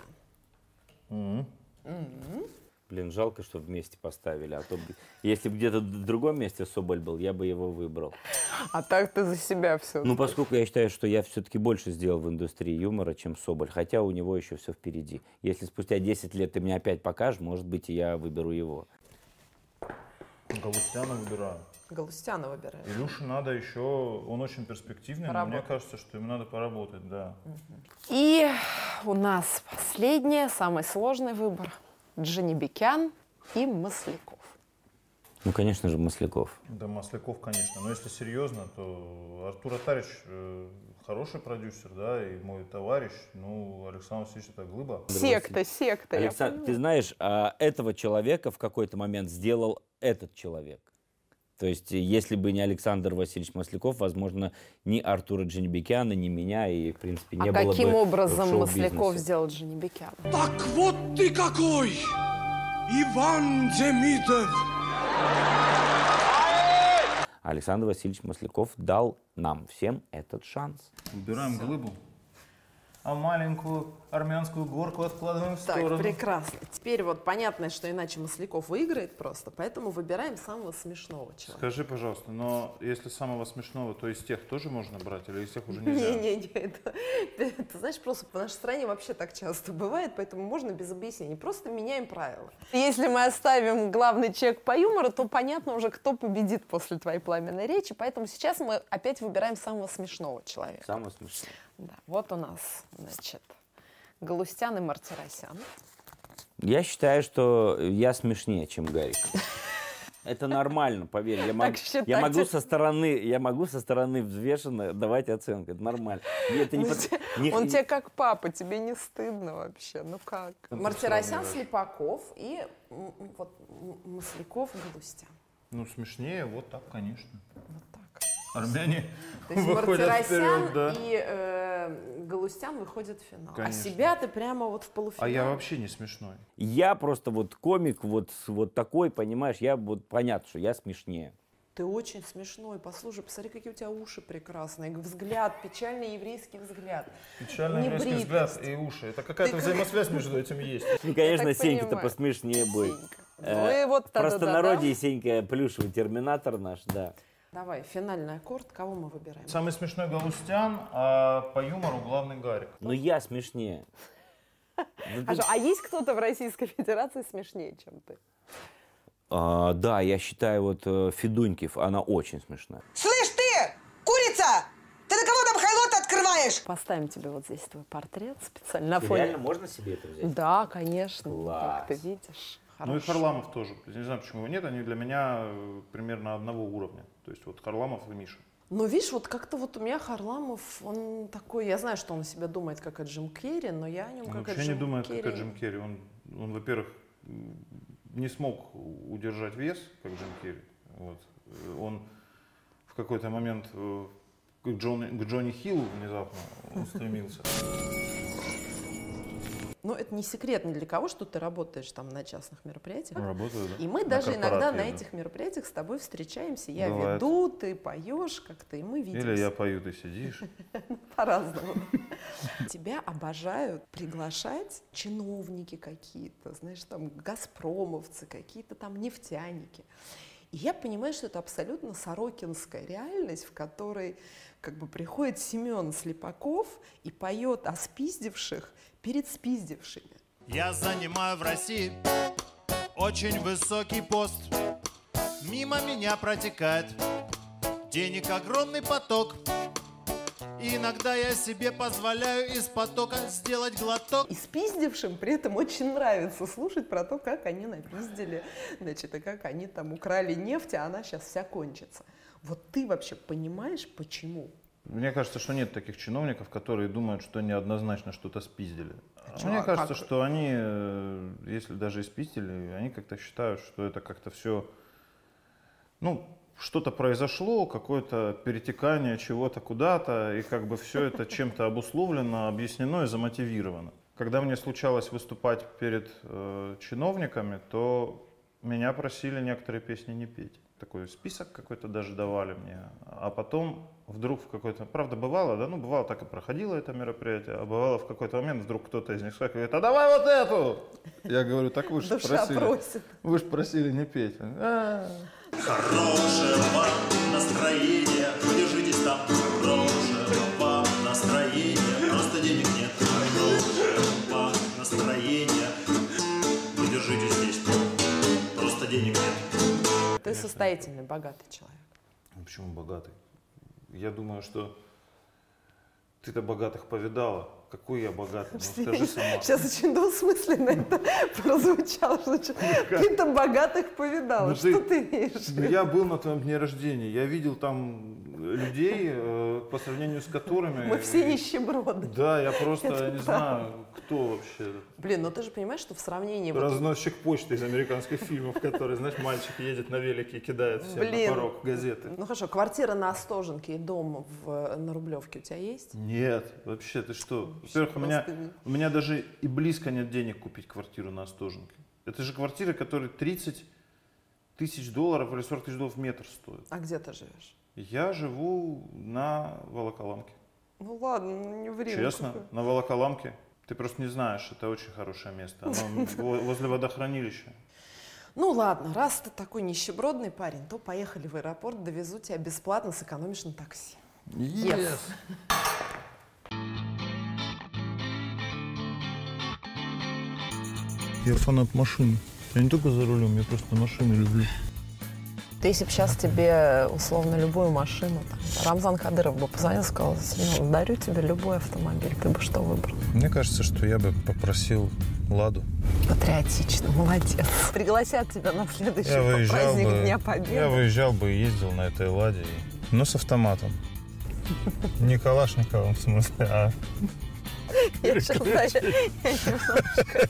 Блин, жалко, что вместе поставили. А то, если бы где-то в другом месте Соболь был, я бы его выбрал. А так ты за себя все. Ну, поскольку я считаю, что я все-таки больше сделал в индустрии юмора, чем Соболь. Хотя у него еще все впереди. Если спустя 10 лет ты мне опять покажешь, может быть, и я выберу его. Галустяна выбираю. Галустяна выбираю. Илюше надо еще, он очень перспективный, но мне кажется, что ему надо поработать, да. И у нас последний, самый сложный выбор. Джанибекян и Масляков. Ну, конечно же, Масляков. Да, Масляков, конечно. Но если серьезно, то Артур Атарич хороший продюсер, да, и мой товарищ. Ну, Александр Васильевич — это глыба. Секта. Александр, ты знаешь, этого человека в какой-то момент сделал этот человек. То есть, если бы не Александр Васильевич Масляков, возможно, ни Артура Джанибекяна, ни меня, и, в принципе, не было бы. А каким образом Масляков сделал Джанибекяна? Так вот ты какой! Иван Демидов! Александр Васильевич Масляков дал нам всем этот шанс. Убираем глыбу, а маленькую армянскую горку откладываем в сторону. Так, прекрасно. Теперь вот понятно, что иначе Масляков выиграет просто, поэтому выбираем самого смешного человека. Скажи, пожалуйста, но если самого смешного, то из тех тоже можно брать или из тех уже нельзя? Не, ты знаешь, просто по нашей стране вообще так часто бывает, поэтому можно без объяснений. Просто меняем правила. Если мы оставим главный чек по юмору, то понятно уже, кто победит после твоей пламенной речи, поэтому сейчас мы опять выбираем самого смешного человека. Самого смешного. Да, вот у нас, значит, Галустян и Мартиросян. Я считаю, что я смешнее, чем Гарик. Это нормально, поверь. Я могу со стороны взвешенно давать оценку. Это нормально. Он тебе как папа, тебе не стыдно вообще? Ну как? Мартиросян, Слепаков и вот Масляков, Галустян. Ну, смешнее, вот так, конечно. Вот так. Армяне выходят вперед, да. И Галустян выходит в финал. Конечно. А себя ты прямо вот в полуфинале. А я вообще не смешной. Я просто вот комик вот такой, понимаешь, я вот понятно, что я смешнее. Ты очень смешной. Послушай, посмотри, какие у тебя уши прекрасные. Взгляд, печальный еврейский взгляд. Печальный еврейский взгляд и уши. Это какая-то взаимосвязь между этим есть. Ну, конечно, Сенька-то посмешнее будет. Ну и вот простонародье Сенька плюшевый терминатор наш, да. Давай, финальный аккорд. Кого мы выбираем? Самый смешной Галустян, а по юмору главный Гарик. Ну я смешнее. А есть кто-то в Российской Федерации смешнее, чем ты? Да, я считаю, вот Федунькив, она очень смешная. Слышь ты, курица! Ты на кого там понимаешь? Поставим тебе вот здесь твой портрет специально на фоне. Реально можно себе это взять? Да, конечно. Класс. Как ты видишь. Ну и Харламов тоже. Не знаю, почему его нет. Они для меня примерно одного уровня. То есть вот Харламов и Миша. Ну, видишь, вот как-то вот у меня Харламов, он такой, я знаю, что он о себе думает, как о Джим Керри, но я о нем как о Джим Керри. Он вообще не думает, как о Джим Керри. Он, во-первых, не смог удержать вес, как Джим Керри. Вот. Он в какой-то момент к Джонни Хиллу внезапно устремился. Но это не секрет ни для кого, что ты работаешь там на частных мероприятиях. Работаю, да. И мы даже иногда на этих мероприятиях с тобой встречаемся. Я веду, ты поешь как-то, и мы видимся. Или я пою, ты сидишь. По-разному. Тебя обожают приглашать чиновники какие-то, знаешь, там газпромовцы, какие-то там нефтяники. И я понимаю, что это абсолютно сорокинская реальность, в которой как бы приходит Семен Слепаков и поет о спиздивших перед спиздившими. Я занимаю в России очень высокий пост. Мимо меня протекает денег огромный поток. И иногда я себе позволяю из потока сделать глоток. И спиздившим при этом очень нравится слушать про то, как они напиздили, значит, и как они там украли нефть, а она сейчас вся кончится. Вот ты вообще понимаешь, почему? Мне кажется, что нет таких чиновников, которые думают, что они однозначно что-то спиздили. Мне кажется, что они, если даже и спиздили, они как-то считают, что это как-то все, ну, что-то произошло, какое-то перетекание чего-то куда-то, и как бы все это чем-то обусловлено, объяснено и замотивировано. Когда мне случалось выступать перед чиновниками, то меня просили некоторые песни не петь. Такой список какой-то даже давали мне. А потом вдруг в какой-то... Правда, бывало, да? Ну, бывало, так и проходило это мероприятие. А бывало, в какой-то момент вдруг кто-то из них говорит: а давай вот эту! Я говорю: так вы же просили. Вы же просили не петь. Хорошее вам настроение, держитесь там. Хорошее вам настроение, просто денег нет. Хорошее вам настроение, вы держитесь здесь, просто денег нет. Ты состоятельный, богатый человек. Почему богатый? Я думаю, что ты-то богатых повидала. Какой я богатый? Ну, скажи сама. Сейчас очень двусмысленно это прозвучало, что ты-то богатых повидала. Что ты имеешь? Ну, я был на твоем дне рождения, я видел там людей, по сравнению с которыми... Мы все нищеброды. Да, я просто не знаю, кто вообще. Блин, ну ты же понимаешь, что в сравнении... Разносчик почты из американских фильмов, который, знаешь, мальчик едет на велике и кидает всем на порог газеты. Ну хорошо, квартира на Остоженке и дом на Рублевке у тебя есть? Нет, вообще, ты что? Во-первых, у меня даже и близко нет денег купить квартиру на Остоженке. Это же квартира, которая 30 тысяч долларов или 40 тысяч долларов в метр стоит. А где ты живешь? Я живу на Волоколамке. Ну ладно, не ври. Честно, на Волоколамке. Ты просто не знаешь, это очень хорошее место. Оно возле водохранилища. Ну ладно, раз ты такой нищебродный парень, то поехали в аэропорт, довезу тебя бесплатно, сэкономишь на такси. Yes. Я фанат машин. Я не только за рулем, я просто машины люблю. Ты если бы сейчас тебе, условно, любую машину, там, Рамзан Кадыров бы позвонил и сказал: Семен, дарю тебе любой автомобиль, ты бы что выбрал? Мне кажется, что я бы попросил «Ладу». Патриотично, молодец. Пригласят тебя на следующий праздник Дня Победы. Я выезжал бы и ездил на этой «Ладе», но с автоматом. Не Калашниковым, в смысле, а... Я сейчас немножко...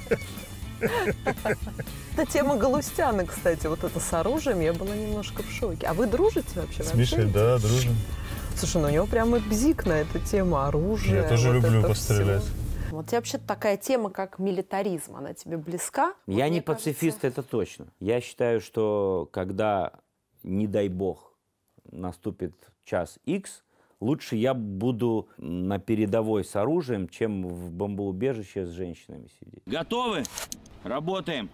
Это тема Галустяна, кстати, вот это с оружием, я была немножко в шоке. А вы дружите вообще? С Мишей, да, дружим. Слушай, ну у него прямо бзик на эту тему оружия. Я тоже люблю пострелять. Вот у тебя вообще такая тема, как милитаризм, она тебе близка? Я вот, не пацифист, это точно. Я считаю, что когда, не дай бог, наступит час X, лучше я буду на передовой с оружием, чем в бомбоубежище с женщинами сидеть. Готовы? Работаем.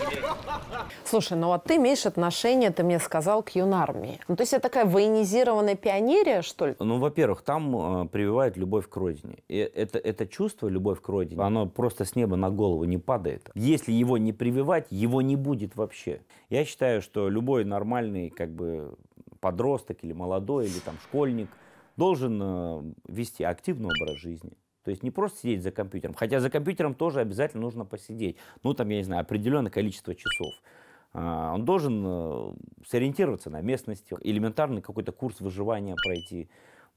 Слушай, ну вот ты имеешь отношение, ты мне сказал, к юнармии. Ну, то есть это такая военизированная пионерия, что ли? Ну, во-первых, там прививают любовь к родине. И это чувство, любовь к родине, оно просто с неба на голову не падает. Если его не прививать, его не будет вообще. Я считаю, что любой нормальный как бы подросток или молодой, или там школьник должен вести активный образ жизни. То есть не просто сидеть за компьютером. Хотя за компьютером тоже обязательно нужно посидеть. Ну, там, я не знаю, определенное количество часов. Он должен сориентироваться на местности, элементарный какой-то курс выживания пройти.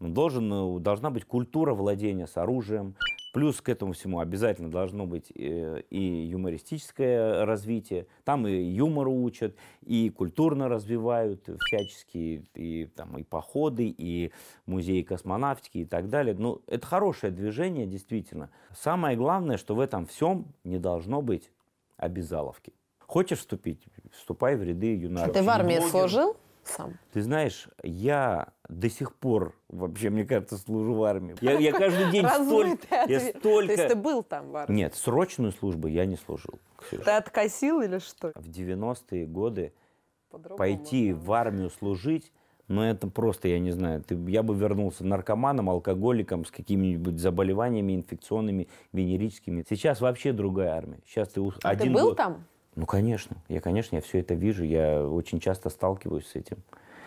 Должна быть культура владения с оружием. Плюс к этому всему обязательно должно быть и юмористическое развитие. Там и юмору учат, и культурно развивают всячески, и походы, и музеи космонавтики и так далее. Ну, это хорошее движение, действительно. Самое главное, что в этом всем не должно быть обязаловки. Хочешь вступить? Вступай в ряды юнаров. Ты в армии служил сам? Ты знаешь, я до сих пор, вообще, мне кажется, служу в армии. Я каждый день столько... То есть ты был там в армии? Нет, срочную службу я не служил, Ксюша. Ты откосил или что? В 90-е годы пойти в армию служить, ну это просто, я не знаю, я бы вернулся наркоманом, алкоголиком, с какими-нибудь заболеваниями инфекционными, венерическими. Сейчас вообще другая армия. Сейчас ты один был год... там? Ну, конечно, я все это вижу, я очень часто сталкиваюсь с этим.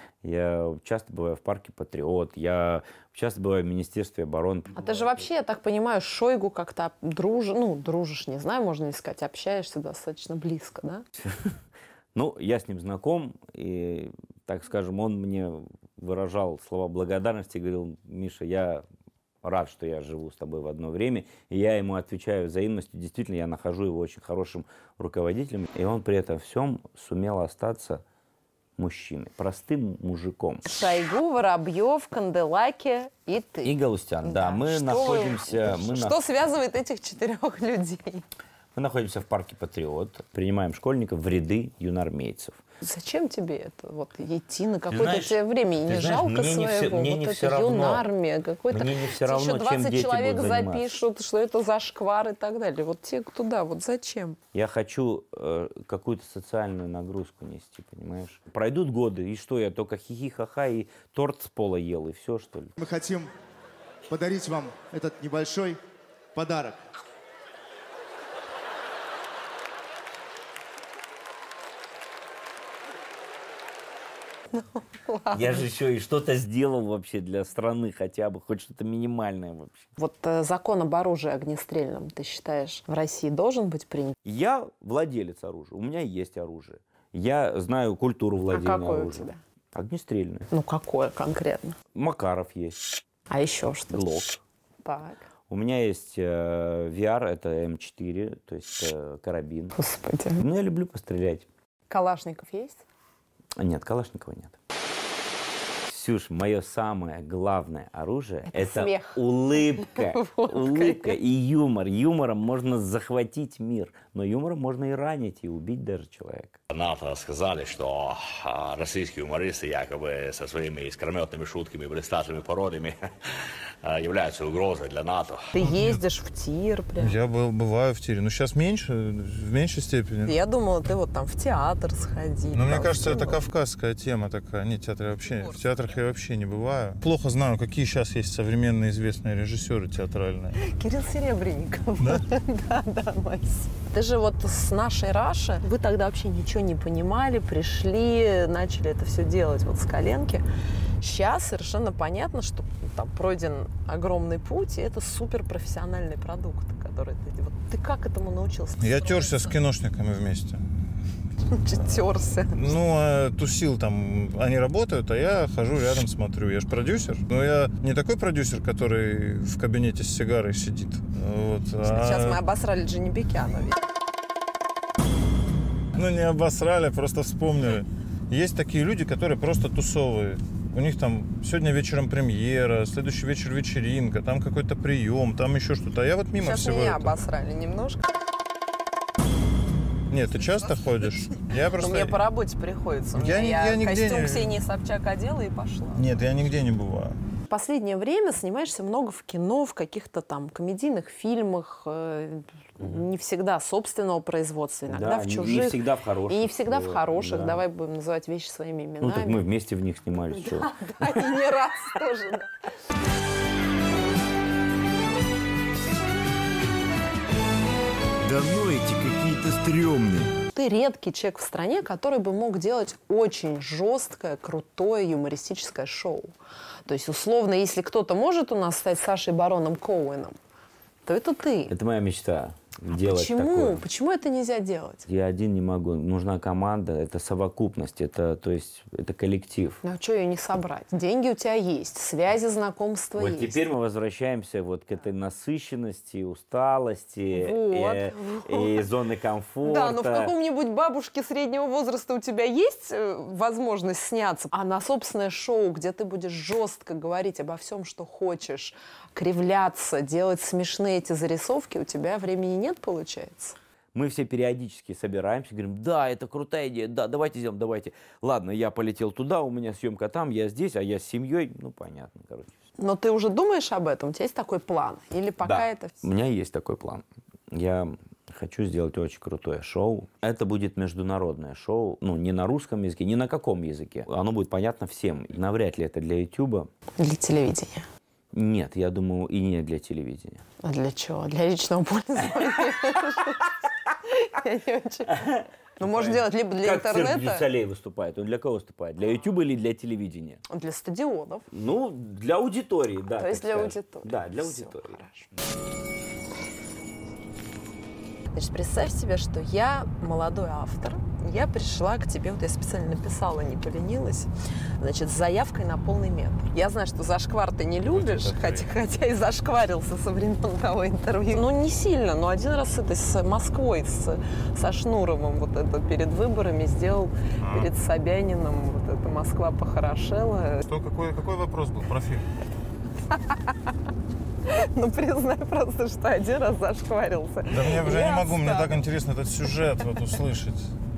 Я часто бываю в парке «Патриот», я часто бываю в Министерстве обороны. А ты же вообще, я так понимаю, с Шойгу как-то дружишь, не знаю, можно ли сказать, общаешься достаточно близко, да? Ну, я с ним знаком, и, так скажем, он мне выражал слова благодарности, говорил: Миша, я рад, что я живу с тобой в одно время, и я ему отвечаю взаимностью. Действительно, я нахожу его очень хорошим руководителем, и он при этом всем сумел остаться мужчиной, простым мужиком. Шойгу, Воробьев, Канделаки и ты. И Галустян, да. Мы находимся... Что связывает этих 4 людей? Мы находимся в парке «Патриот», принимаем школьников в ряды юнармейцев. Зачем тебе это? Вот идти на какое-то тебе время? Не жалко своего? Мне не все равно. Юнармия какой-то. Мне не все равно, еще чем 20 дети человек будут заниматься. запишут, что это за шквар и так далее. Вот те туда, вот зачем? Я хочу какую-то социальную нагрузку нести, понимаешь? Пройдут годы, и что, я только хихи-ха-ха и торт с пола ел, и все, что ли? Мы хотим подарить вам этот небольшой подарок. Я же еще и что-то сделал вообще для страны хотя бы, хоть что-то минимальное вообще. Вот закон об оружии огнестрельном, ты считаешь, в России должен быть принят? Я владелец оружия, у меня есть оружие. Я знаю культуру владения оружием. А какое у тебя? Огнестрельное. Ну, какое конкретно? Макаров есть. А еще что? Глок. Так. У меня есть VR, это М4, то есть карабин. Господи. Ну, я люблю пострелять. Калашников есть? Нет, Калашникова нет. Ксюш, мое самое главное оружие – это смех. Улыбка. Улыбка и юмор. Юмором можно захватить мир, но юмором можно и ранить, и убить даже человека. НАТО сказали, что российские юмористы якобы со своими искрометными шутками, блистательными пародиями являются угрозой для НАТО. Ты ездишь в тир прям? Я бываю в тире. Ну, сейчас меньше, в меньшей степени. Я думала, ты вот там в театр сходил. Но мне кажется, это кавказская тема такая. Нет, театры вообще, в театрах я вообще не бываю. Плохо знаю, какие сейчас есть современные известные режиссеры театральные. Кирилл Серебренников. Да? Да, Мась. Ты же вот с нашей Раши, вы тогда вообще ничего не понимали, пришли, начали это все делать вот с коленки. Сейчас совершенно понятно, что там пройден огромный путь, и это суперпрофессиональный продукт, который ты... Вот ты как этому научился? Я терся с киношниками вместе. Терся. Ну, тусил там, они работают, а я хожу рядом, смотрю. Я же продюсер. Но я не такой продюсер, который в кабинете с сигарой сидит. Вот, Сейчас мы обосрали Джинни Бекяну. Ну, не обосрали, просто вспомнили. Есть такие люди, которые просто тусовые. У них там сегодня вечером премьера, следующий вечер вечеринка, там какой-то прием, там еще что-то. А я вот мимо сейчас всего меня этого. Обосрали немножко. Нет, ты часто ходишь? Я просто... Мне по работе приходится. Я нигде костюм не... Ксении Собчак одела и пошла. Нет, я нигде не бываю. последнее время снимаешься много в кино, в каких-то там комедийных фильмах, не всегда собственного производства, иногда в чужих. Не всегда в хороших. И не всегда в хороших. Да. Давай будем называть вещи своими именами. Ну, так мы вместе в них снимались. Да, и не раз тоже, да. Да ну эти какие-то стрёмные. Ты редкий человек в стране, который бы мог делать очень жесткое, крутое юмористическое шоу. То есть, условно, если кто-то может у нас стать Сашей Бароном Коуэном, то это ты. Это моя мечта. Делать Почему? такое. Почему это нельзя делать? Я один не могу. Нужна команда, это совокупность, это коллектив. Ну, а что ее не собрать? Деньги у тебя есть, связи, знакомства Вот есть. теперь мы возвращаемся вот к этой насыщенности, усталости и зоны комфорта. Да, но в каком-нибудь бабушке среднего возраста у тебя есть возможность сняться, а на собственное шоу, где ты будешь жестко говорить обо всем, что хочешь, кривляться, делать смешные эти зарисовки, у тебя времени нет, получается? Мы все периодически собираемся, говорим, да, это крутая идея, да, давайте сделаем, давайте. Ладно, я полетел туда, у меня съемка там, я здесь, а я с семьей. Ну, понятно, короче. Но ты уже думаешь об этом? У тебя есть такой план? Или пока Да, это... у меня есть такой план. Я хочу сделать очень крутое шоу. Это будет международное шоу, ну, не на русском языке, ни на каком языке. Оно будет понятно всем. И навряд ли это для Ютуба. Для телевидения? Нет, я думаю, и не для телевидения. А для чего? Для личного пользования? Ну, можно делать либо для интернета... Как Сергей Солей выступает? Он для кого выступает? Для Ютуба или для телевидения? Для стадионов. Ну, для аудитории, да. То есть для аудитории. Да, для аудитории. Значит, представь себе, что я молодой автор. Я пришла к тебе, вот я специально написала, не поленилась, значит, с заявкой на полный метр. Я знаю, что зашквар ты не любишь, хотя и зашкварился со времен того интервью. Ну, не сильно, но один раз это с Москвой, со Шнуровым, вот это перед выборами сделал, перед Собяниным, вот это «Москва похорошела». Что, какой вопрос был про фильм? Ну, признай просто, что один раз зашкварился. Да мне уже не могу, мне так интересно этот сюжет вот услышать.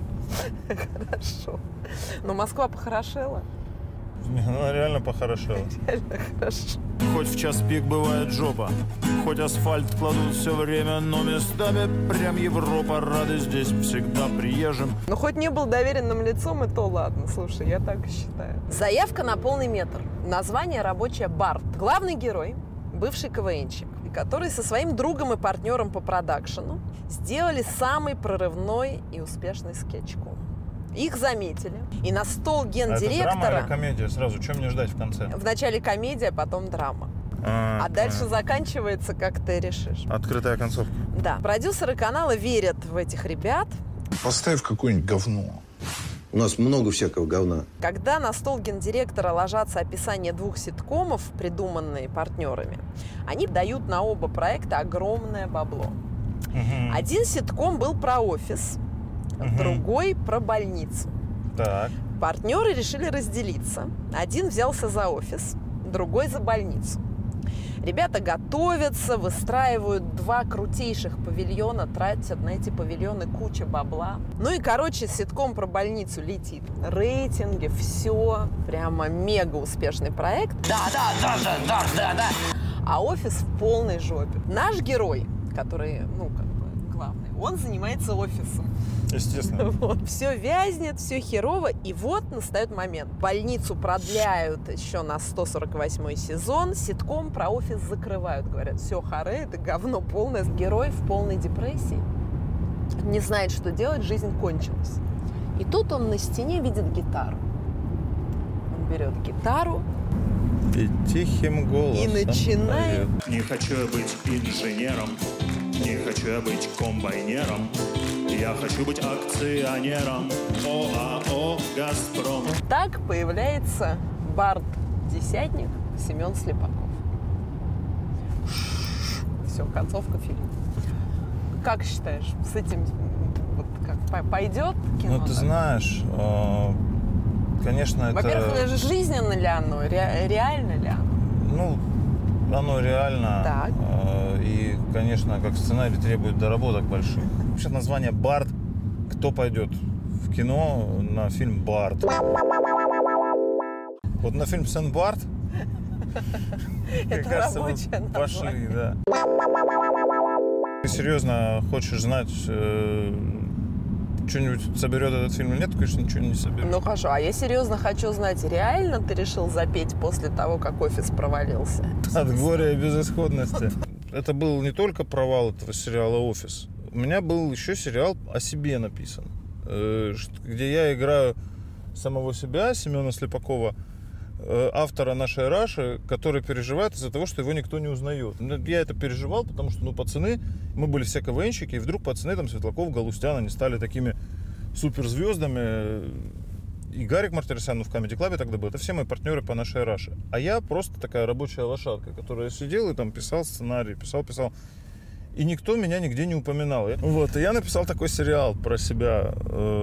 Хорошо. Но Москва похорошела? Ну, реально похорошела. Реально хорошо. Хоть в час пик бывает жопа, хоть асфальт кладут все время, но местами прям Европа, рады здесь всегда приезжим. Ну, хоть не был доверенным лицом, и то ладно. Слушай, я так считаю. Заявка на полный метр. Название рабочее «Барт». Главный герой – бывший КВНщик, который со своим другом и партнером по продакшену сделали самый прорывной и успешный скетч-ком. Их заметили, и на стол гендиректора... Это драма или комедия? Сразу, чем мне ждать в конце? Вначале комедия, потом драма. А дальше заканчивается, как ты решишь. Открытая концовка. Да. Продюсеры канала верят в этих ребят. Поставь какое-нибудь говно. У нас много всякого говна. Когда на стол гендиректора ложатся описания 2 ситкомов, придуманные партнерами, они дают на оба проекта огромное бабло. Один ситком был про офис, другой про больницу. Так. Партнеры решили разделиться. Один взялся за офис, другой за больницу. Ребята готовятся, выстраивают 2 крутейших павильона, тратят на эти павильоны кучу бабла. Ну и, короче, ситком про больницу летит. Рейтинги, все. Прямо мега успешный проект. Да. А офис в полной жопе. Наш герой, который, ну, как бы главный, он занимается офисом. Естественно. Вот. Все вязнет, все херово. И вот настает момент. Больницу продляют еще на 148-й сезон. Ситком про офис закрывают. Говорят, все, харе, это говно полное. Герой в полной депрессии. Не знает, что делать, жизнь кончилась. И тут он на стене видит гитару. Он берет гитару. И тихим голосом И начинает. Не хочу я быть инженером, не хочу я быть комбайнером. Я хочу быть акционером ОАО «Газпром». Так появляется бард-десятник Семен Слепаков. Все, концовка фильма. Как считаешь, с этим вот как пойдет кино? Ну, ты знаешь, конечно, это... Во-первых, жизненно ли оно, реально ли оно? Ну, оно реально. Так. И, конечно, как сценарий требует доработок больших. Вообще название «Барт». Кто пойдет в кино на фильм «Барт»? Вот на фильм «Сен-Барт» Мне кажется, вот пошли, да. Ты серьезно хочешь знать, что-нибудь соберет этот фильм или нет? Конечно, ничего не соберет. Ну хорошо, а я серьезно хочу знать, реально ты решил запеть после того, как «Офис» провалился? От горя и безысходности. Это был не только провал этого сериала «Офис». У меня был еще сериал о себе написан, где я играю самого себя, Семена Слепакова, автора «Нашей Раши», который переживает из-за того, что его никто не узнает. Я это переживал, потому что, пацаны, мы были все КВНщики, и вдруг пацаны, там, Светлаков, Галустян, они стали такими суперзвездами. И Гарик Мартиросян в Comedy Club тогда был. Это все мои партнеры по «Нашей Раше». А я просто такая рабочая лошадка, которая сидел и там писал сценарий, писал. И никто меня нигде не упоминал. Вот, и я написал такой сериал про себя,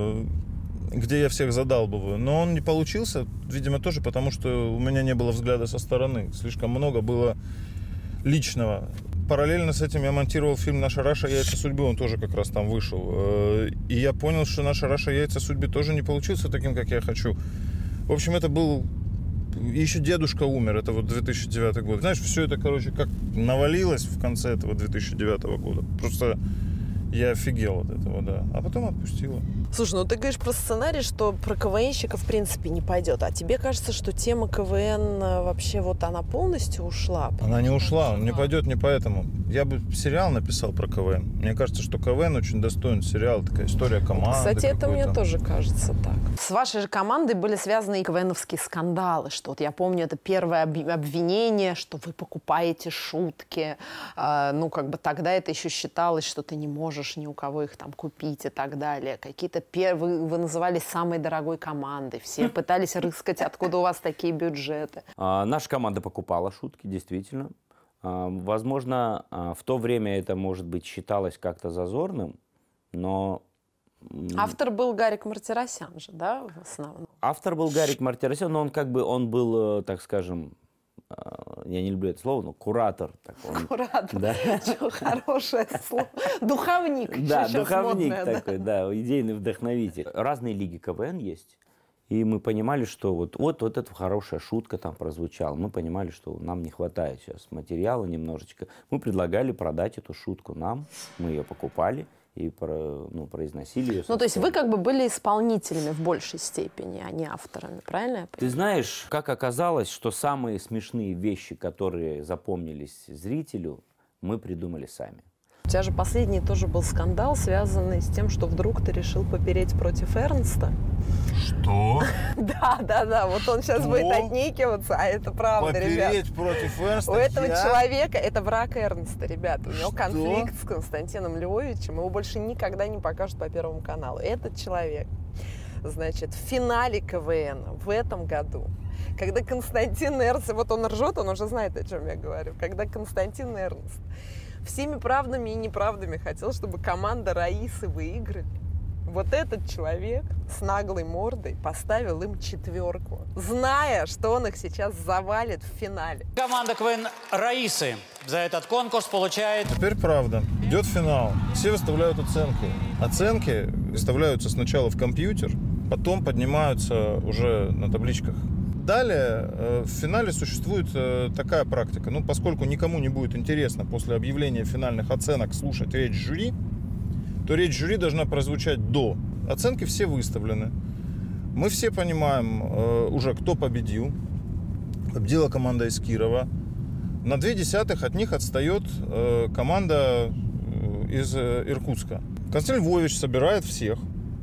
где я всех задалбываю. Но он не получился, видимо, тоже потому, что у меня не было взгляда со стороны. Слишком много было личного. Параллельно с этим я монтировал фильм «Наша Раша. Яйца судьбы». Он тоже как раз там вышел. И я понял, что «Наша Раша. Яйца судьбы» тоже не получился таким, как я хочу. В общем, это был... Еще дедушка умер. Это вот 2009 год. Знаешь, все это, короче, как навалилось в конце этого 2009 года. Просто... Я офигел от этого, да. А потом отпустила. Слушай, ну ты говоришь про сценарий, что про КВНщика в принципе не пойдет. А тебе кажется, что тема КВН вообще вот она полностью ушла? Она не ушла, он не пойдет не поэтому. Я бы сериал написал про КВН. Мне кажется, что КВН очень достоин сериала. Такая история команды. Кстати, это мне тоже кажется так. С вашей же командой были связаны и КВНовские скандалы. Что вот я помню, это первое обвинение, что вы покупаете шутки. Ну, как бы тогда это еще считалось, что ты не можешь ни у кого их там купить и так далее. Какие-то первые, вы назывались самой дорогой командой. Все пытались рыскать, откуда у вас такие бюджеты. Наша команда покупала шутки, действительно. Возможно, в то время это, может быть, считалось как-то зазорным, но... Автор был Гарик Мартиросян же, да, в основном? Автор был Гарик Мартиросян, но он был, так скажем, я не люблю это слово, но куратор. Куратор, да. Что хорошее слово. Духовник. Да, духовник такой, да, идейный вдохновитель. Разные лиги КВН есть. И мы понимали, что вот эта хорошая шутка там прозвучала. Мы понимали, что нам не хватает сейчас материала немножечко. Мы предлагали продать эту шутку нам. Мы ее покупали и произносили ее. Ну, то есть вы как бы были исполнителями в большей степени, а не авторами, правильно я понимаю? Ты знаешь, как оказалось, что самые смешные вещи, которые запомнились зрителю, мы придумали сами. У тебя же последний тоже был скандал, связанный с тем, что вдруг ты решил попереть против Эрнста. Что? Да, вот он сейчас будет отнекиваться, а это правда, ребят. Попереть против Эрнста? У этого человека, это враг Эрнста, ребята. У него конфликт с Константином Львовичем, его больше никогда не покажут по Первому каналу. Этот человек, значит, в финале КВН в этом году, когда Константин Эрнст, вот он ржет, он уже знает, о чем я говорю, когда Константин Эрнст всеми правдами и неправдами хотел, чтобы команда Раисы выиграли. Вот этот человек с наглой мордой поставил им 4, зная, что он их сейчас завалит в финале. Команда КВН Раисы за этот конкурс получает... Теперь правда. Идет финал. Все выставляют оценки. Оценки выставляются сначала в компьютер, потом поднимаются уже на табличках. Далее в финале существует такая практика. Ну, поскольку никому не будет интересно после объявления финальных оценок слушать речь жюри, то речь жюри должна прозвучать до. Оценки все выставлены. Мы все понимаем уже, кто победил. Победила команда из Кирова. На 0,2 от них отстает команда из Иркутска. Константин Львович собирает всех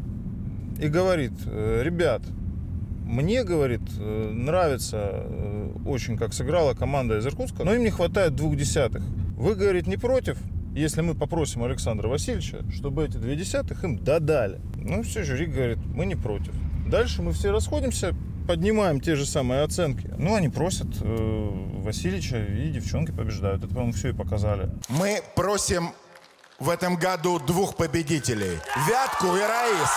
и говорит: ребят, мне, говорит, нравится очень, как сыграла команда из Иркутска, но им не хватает 0,2. Вы, говорит, не против, если мы попросим Александра Васильевича, чтобы эти 0,2 им додали? Ну, все, жюри говорит, мы не против. Дальше мы все расходимся, поднимаем те же самые оценки. Ну, они просят Васильевича, и девчонки побеждают. Это, по-моему, все и показали. Мы просим в этом году 2 победителей. Вятку и Раис.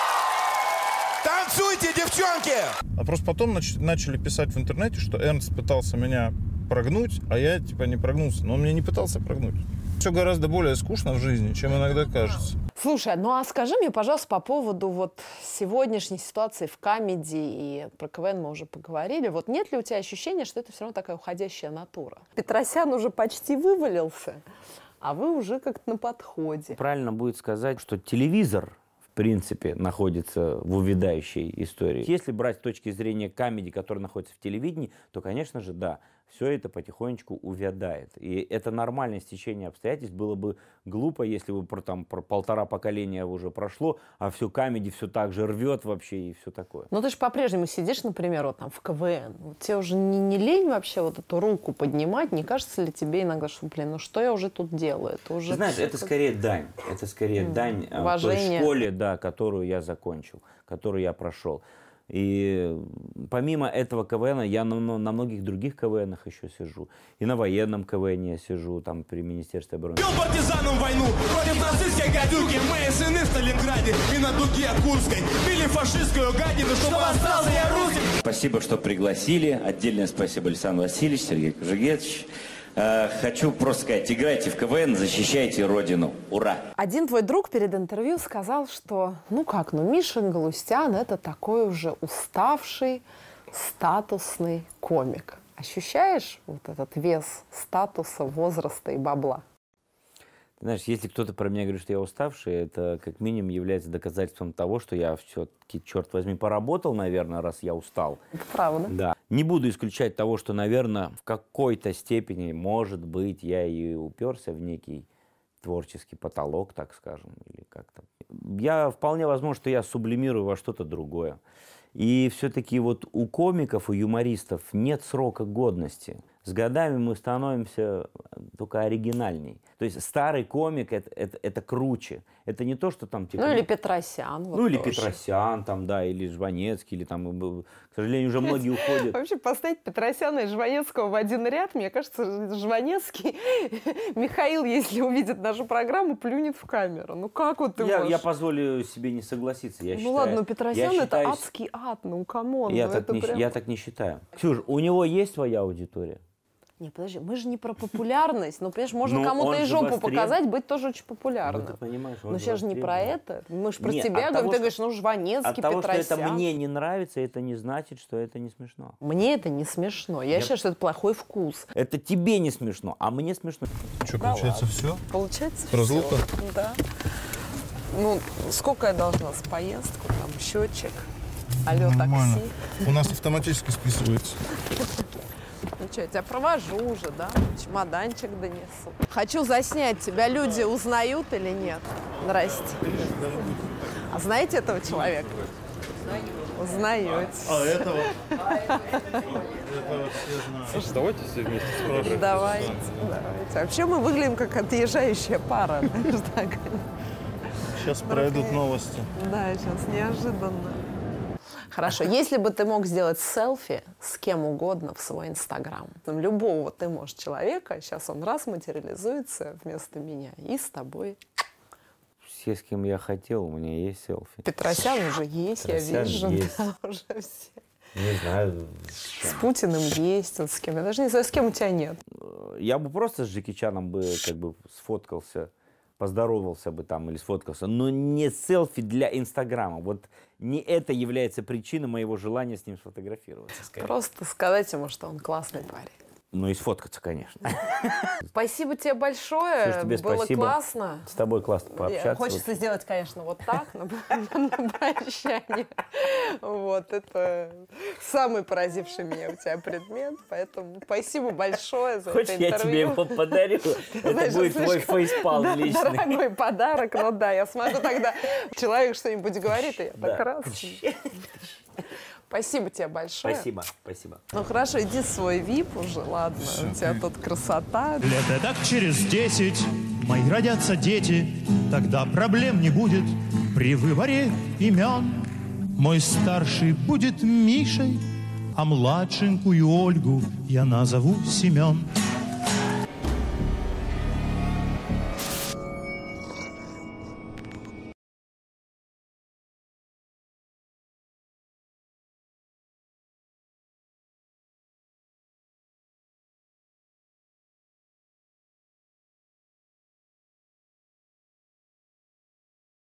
Танцуйте, девчонки! А просто потом начали писать в интернете, что Эрнст пытался меня прогнуть, а я типа не прогнулся. Но он меня не пытался прогнуть. Все гораздо более скучно в жизни, чем иногда кажется. Слушай, ну а скажи мне, пожалуйста, по поводу вот сегодняшней ситуации в Камеди, и про КВН мы уже поговорили, вот нет ли у тебя ощущения, что это все равно такая уходящая натура? Петросян уже почти вывалился, а вы уже как-то на подходе. Правильно будет сказать, что телевизор, в принципе, находится в увядающей истории. Если брать с точки зрения Камеди, который находится в телевидении, то, конечно же, да, все это потихонечку увядает. И это нормальное стечение обстоятельств. Было бы глупо, если бы про полтора поколения уже прошло, а все Камеди все так же рвет вообще и все такое. Ну ты же по-прежнему сидишь, например, вот там в КВН. Вот тебе уже не лень вообще вот эту руку поднимать? Не кажется ли тебе иногда, что, блин, ну что я уже тут делаю? Это уже знаешь, это скорее дань. Это скорее дань той школе, да, которую я закончил, которую я прошел. И помимо этого КВН я на многих других КВНах еще сижу. И на военном КВН я сижу, там при Министерстве обороны. Вел партизанам войну против нацистской гадюки. Мы сыны в Сталинграде и на дуге Курской били фашистскую гадину, чтобы остался я русский. Спасибо, что пригласили. Отдельное спасибо Александру Васильевичу, Сергею Кожегетовичу. Хочу просто сказать, играйте в КВН, защищайте Родину. Ура! Один твой друг перед интервью сказал, что, Миша Галустян – это такой уже уставший, статусный комик. Ощущаешь вот этот вес статуса, возраста и бабла? Знаешь, если кто-то про меня говорит, что я уставший, это как минимум является доказательством того, что я все-таки, черт возьми, поработал, наверное, раз я устал. Это правда. Да. Не буду исключать того, что, наверное, в какой-то степени, может быть, я и уперся в некий творческий потолок, так скажем, или как-то. Я вполне возможно, что я сублимирую во что-то другое. И все-таки вот у комиков, у юмористов нет срока годности. С годами мы становимся только оригинальней. То есть старый комик это круче. Это не то, что там типа... или Петросян. Вот или тоже. Петросян, там, да, или Жванецкий, или там, к сожалению, уже многие уходят. Вообще поставить Петросяна и Жванецкого в один ряд, мне кажется, Жванецкий, Михаил, если увидит нашу программу, плюнет в камеру. Ну как вот ты можешь? Я позволю себе не согласиться. Ладно, Петросян это адский ад, камон. Я так не считаю. Ксюш, у него есть своя аудитория? Не, подожди, мы же не про популярность. Понимаешь, можно кому-то и жопу показать, быть тоже очень популярным. Ну, ты понимаешь, но сейчас же не про это. Мы же про тебя говорим, ты говоришь, Жванецкий, Петросян. От того, что это мне не нравится, это не значит, что это не смешно. Мне это не смешно. Я считаю, что это плохой вкус. Это тебе не смешно, а мне смешно. Что, получается, все? Получается Разлука? Все. Да. Сколько я должна с поездку? Там счетчик. Алло, нормально. Такси. У нас автоматически списывается. Ну что, я тебя провожу уже, да? Чемоданчик донесу. Хочу заснять тебя. Люди узнают или нет? Здрасте. А знаете этого человека? Узнаете. А этого? Слушай, давайте все вместе спросим. Давайте. Вообще мы выглядим как отъезжающая пара. Сейчас пройдут новости. Да, сейчас неожиданно. Хорошо, если бы ты мог сделать селфи с кем угодно в свой Инстаграм, любого ты можешь человека, сейчас он раз материализуется вместо меня и с тобой. Все, с кем я хотел, у меня есть селфи. Петросян уже есть, Петросян я вижу. есть. Да, уже все. Не знаю. С Путиным есть, с кем. Я даже не знаю, с кем у тебя нет. Я бы просто с Джеки Чаном бы сфоткался, поздоровался бы там или сфоткался, но не селфи для Инстаграма. Вот не это является причиной моего желания с ним сфотографироваться. Скорее. Просто сказать ему, что он классный парень. Ну и сфоткаться, конечно. Спасибо тебе большое. Слушай, тебе было спасибо. Классно. С тобой классно пообщаться. Хочется сделать, конечно, вот так, на прощание. Вот, это самый поразивший меня у тебя предмет, поэтому спасибо большое за это интервью. Хочешь, я тебе его подарю? Это будет твой фейспалм личный. Дорогой подарок, но да, я смотрю тогда, человек что-нибудь говорит, и я так раз. Спасибо тебе большое. Спасибо, спасибо. Ну хорошо, иди свой вип уже, ладно, у тебя тут красота. Лет так через 10 мои родятся дети, тогда проблем не будет при выборе имен. Мой старший будет Мишей, а младшенькую Ольгу я назову Семен.